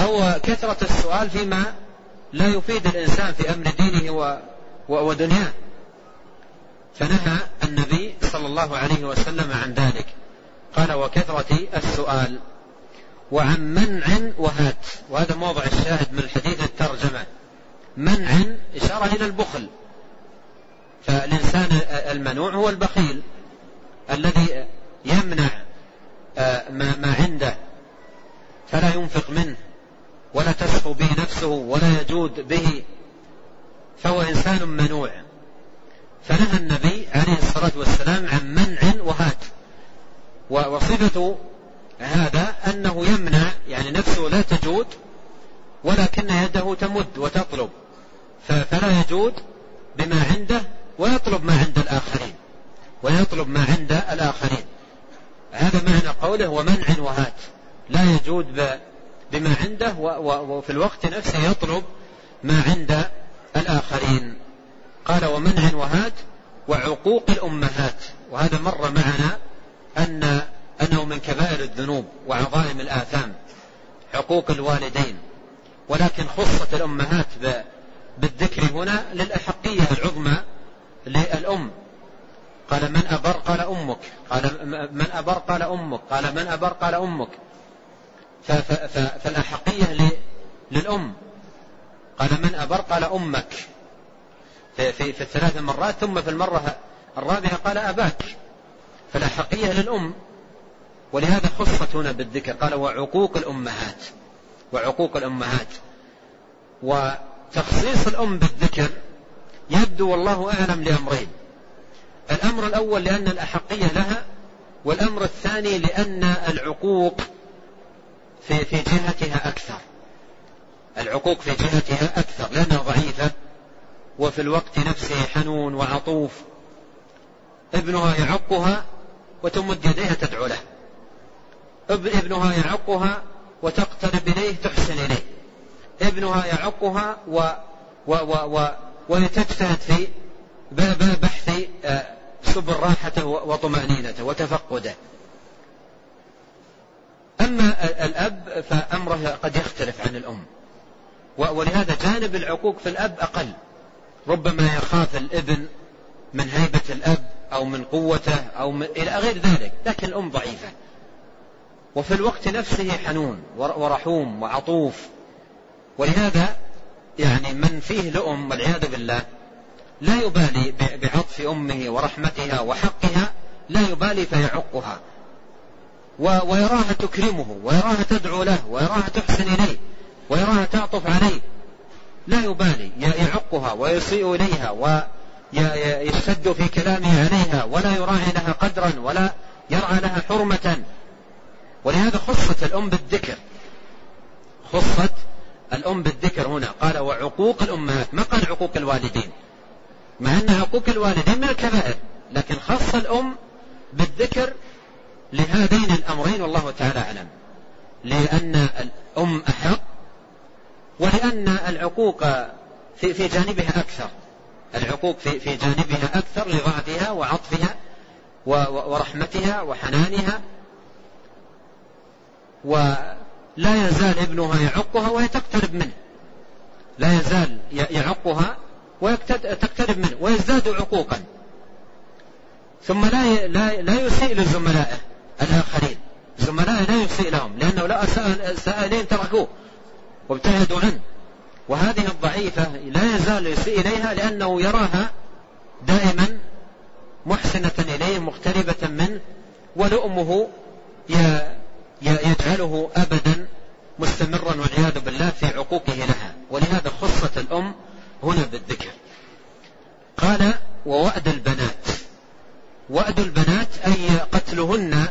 أو كثرة السؤال فيما لا يفيد الإنسان في أمر دينه ودنياه. فنهى النبي صلى الله عليه وسلم عن ذلك، قال وكثرة السؤال وعن منع وهات. وهذا موضع الشاهد من الحديث الترجمة. منع إشارة إلى البخل، فالإنسان المنوع هو البخيل الذي يمنع ما عنده فلا ينفق منه ولا تسخو به نفسه ولا يجود به، فهو إنسان منوع. فنهى النبي عليه الصلاة والسلام عن منع وهات. وصفة هذا أنه يمنع، يعني نفسه لا تجود ولكن يده تمد وتطلب، فلا يجود بما عنده ويطلب ما عند الآخرين ويطلب ما عند الآخرين. هذا معنى قوله ومنع وهات، لا يجود بما عنده وفي الوقت نفسه يطلب ما عند الآخرين. قال ومنع وهات وعقوق الأمهات. وهذا مر معنا أن أنه من كبائر الذنوب وعظائم الآثام حقوق الوالدين، ولكن خصت الأمهات بالذكر هنا للأحقية العظمى للأم. قال من أبر قال أمك، قال من أبر قال أمك، قال من أبر قال أمك. فالأحقية للأم. قال من أبر قال أمك في, في, في الثلاث مرات، ثم في المرة الرابعة قال أباك. فالأحقية للأم، ولهذا خصت هنا بالذكر. قال وعقوق الأمهات، وعقوق الأمهات. وتخصيص الأم بالذكر يبدو والله أعلم لأمرين. الأمر الأول لأن الأحقية لها، والأمر الثاني لأن العقوق في, في جهتها أكثر. العقوق في جهتها أكثر لأنها ضعيفة وفي الوقت نفسه حنون وعطوف. ابنها يعقها وتمد يديها تدعو له، ابنها يعقها وتقترب إليه تحسن إليه، ابنها يعقها و و و و وتجتهد في بحث سبل راحته وطمأنينته وتفقده. أما الأب فأمره قد يختلف عن الأم، ولهذا جانب العقوق في الأب أقل. ربما يخاف الابن من هيبة الأب أو من قوته أو من إلى غير ذلك، لكن الأم ضعيفة وفي الوقت نفسه حنون ورحوم وعطوف. ولهذا يعني من فيه لأم والعياذ بالله لا يبالي بعطف أمه ورحمتها وحقها، لا يبالي فيعقها ويراها تكرمه ويراها تدعو له ويراها تحسن إليه ويراها تعطف عليه، لا يبالي، يعقها ويسيء إليها ويشتد في كلامه عليها ولا يراعي لها قدرا ولا يرعى لها حرمة. ولهذا خصت الأم بالذكر، خصت الأم بالذكر هنا. قال وعقوق الأمهات، ما قال عقوق الوالدين، مع أن عقوق الوالدين من الكبائر، لكن خص الأم بالذكر لهذين الأمرين والله تعالى أعلم، لأن الأم أحق ولأن العقوق في, في جانبها أكثر، العقوق في, في جانبها أكثر لضعفها وعطفها ورحمتها وحنانها. ولا يزال ابنها يعقها وهي تقترب منه، لا يزال يعقها وتقترب منه ويزداد عقوقا. ثم لا لا لا يسيء لزملائه الآخرين، زملائه لا يسيء لهم لأنه لا سائلين تركوه وابتعدوا عنه. وهذه الضعيفة لا يزال يسيء إليها لأنه يراها دائما محسنة إليه مقتربة منه، ولؤمه يجعله أبدا مستمرا والعياذ بالله في عقوقه لها. ولهذا خصت الأم هنا بالذكر. قال ووأد البنات، وأد البنات أي قتلهن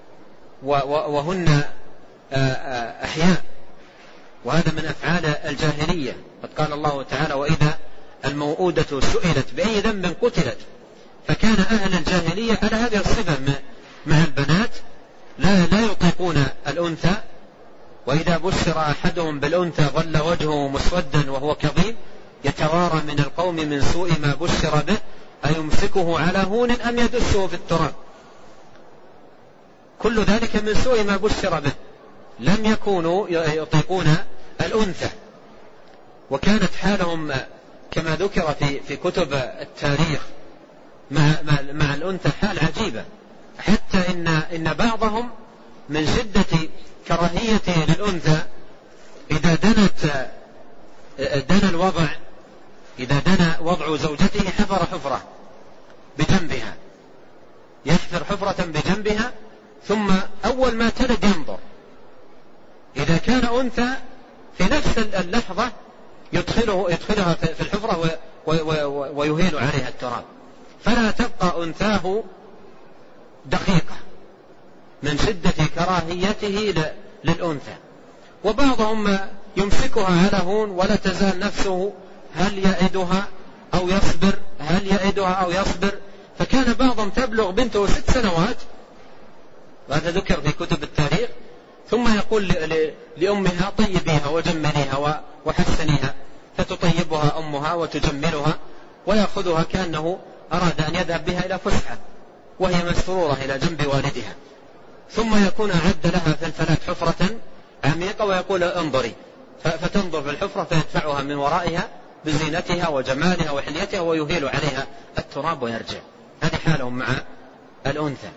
وهن أحياء، وهذا من أفعال الجاهلية. قد قال الله تعالى وإذا الموءودة سئلت بأي ذنب قتلت. فكان أهل الجاهلية على هذه الصفة مع البنات، لا لا يطيقون الأنثى، وإذا بشر أحدهم بالأنثى ظل وجهه مسودا وهو كظيم يتوارى من القوم من سوء ما بشر به أيمسكه على هون أم يدسه في التراب. كل ذلك من سوء ما بشر به، لم يكونوا يطيقون الأنثى. وكانت حالهم كما ذكر في في كتب التاريخ مع مع الأنثى حال عجيبة، حتى إن إن بعضهم من شدة كراهيته للأنثى إذا دنت دنا الوضع إذا دنا وضع زوجته حفر حفرة بجنبها، يحفر حفرة بجنبها، ثم أول ما تلد ينظر، إذا كان أنثى في نفس اللحظة يدخله يدخلها في الحفرة ويهيل عليها التراب، فلا تبقى أنثاه دقيقة من شدة كراهيته للأنثى. وبعضهم يمسكها على هون ولا تزال نفسه هل يعدها أو يصبر هل يعدها أو يصبر، فكان بعضهم تبلغ بنته ست سنوات، وهذا ذكر في كتب التاريخ، ثم يقول لأمها طيبيها وجمليها وحسنيها، فتطيبها أمها وتجملها ويأخذها كأنه أراد أن يذهب بها إلى فسحة وهي مسرورة إلى جنب والدها، ثم يكون أعد لها في الفلات حفرة عميقة ويقول انظري، فتنظر في الحفرة فيدفعها من ورائها بزينتها وجمالها وحليتها ويهيل عليها التراب ويرجع. هذه حالهم مع الأنثى،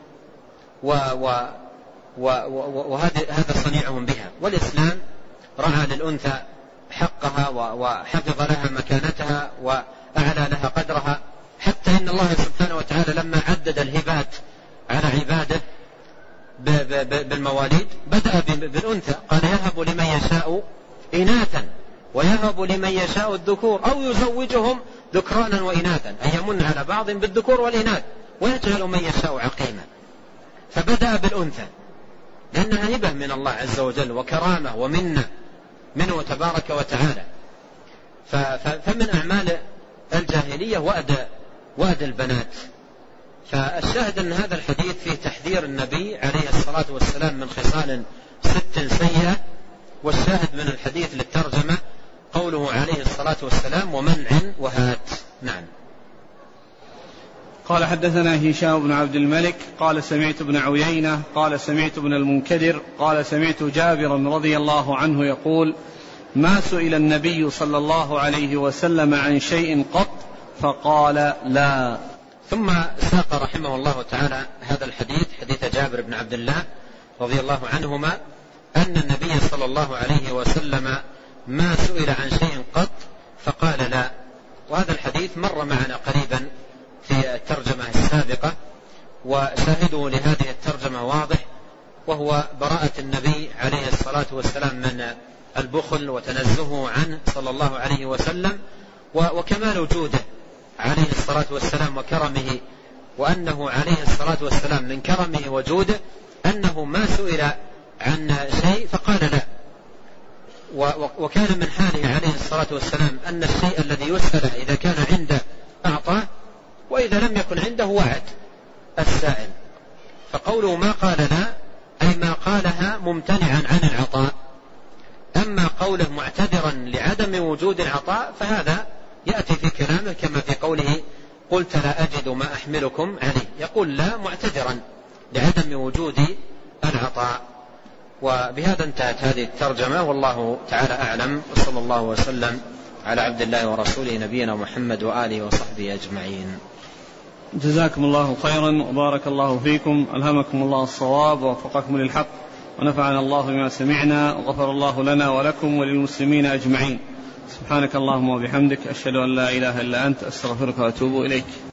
وهذا صنيعهم بها. والإسلام رعى للأنثى حقها وحفظ لها مكانتها وأعلى لها قدرها، حتى إن الله سبحانه وتعالى لما عدد الهبات على عباده بالمواليد بدأ بالأنثى، قال يهب لمن يشاء إناثا ويهب لمن يشاء الذكور أو يزوجهم ذكرانا وإناثا، أي يمن على بعض بالذكور والإناث ويجعل من يشاء عقيما. فبدأ بالأنثى لأنها هبة من الله عز وجل وكرامة ومنة منه تبارك وتعالى. فمن أعمال الجاهلية وأد وأد البنات. فالشاهد أن هذا الحديث فيه تحذير النبي عليه الصلاة والسلام من خصال ست سيئة، والشاهد من الحديث للترجمة قوله عليه الصلاة والسلام ومنع وهات. نعم. قال حدثنا هشام بن عبد الملك قال سمعت ابن عيينة قال سمعت ابن المنكدر قال سمعت جابرا رضي الله عنه يقول ما سئل النبي صلى الله عليه وسلم عن شيء قط فقال لا. ثم ساق رحمه الله تعالى هذا الحديث، حديث جابر بن عبد الله رضي الله عنهما أن النبي صلى الله عليه وسلم ما سئل عن شيء قط فقال لا. وهذا الحديث مر معنا قريبا في الترجمة السابقة، وشاهده لهذه الترجمة واضح، وهو براءة النبي عليه الصلاة والسلام من البخل وتنزهه عنه صلى الله عليه وسلم، وكمال وجوده عليه الصلاة والسلام وكرمه، وأنه عليه الصلاة والسلام من كرمه وجوده أنه ما سئل عن شيء فقال لا. وكان من حاله عليه الصلاة والسلام أن الشيء الذي يسأل إذا كان عنده أعطاه، وإذا لم يكن عنده وعد السائل. فقوله ما قال لا أي ما قالها ممتنعا عن العطاء. أما قوله معتذرا لعدم وجود العطاء فهذا يأتي في كلامه كما في قوله قلت لا أجد ما أحملكم عليه، يقول لا معتذرا لعدم وجود العطاء. وبهذا انتهت هذه الترجمة، والله تعالى أعلم، وصلى الله وسلم على عبد الله ورسوله نبينا محمد وآله وصحبه أجمعين. جزاكم الله خيرا وبارك الله فيكم، ألهمكم الله الصواب ووفقكم للحق، ونفعنا الله بما سمعنا، وغفر الله لنا ولكم وللمسلمين أجمعين. سبحانك اللهم وبحمدك، أشهد أن لا إله إلا أنت، أستغفرك وأتوب إليك.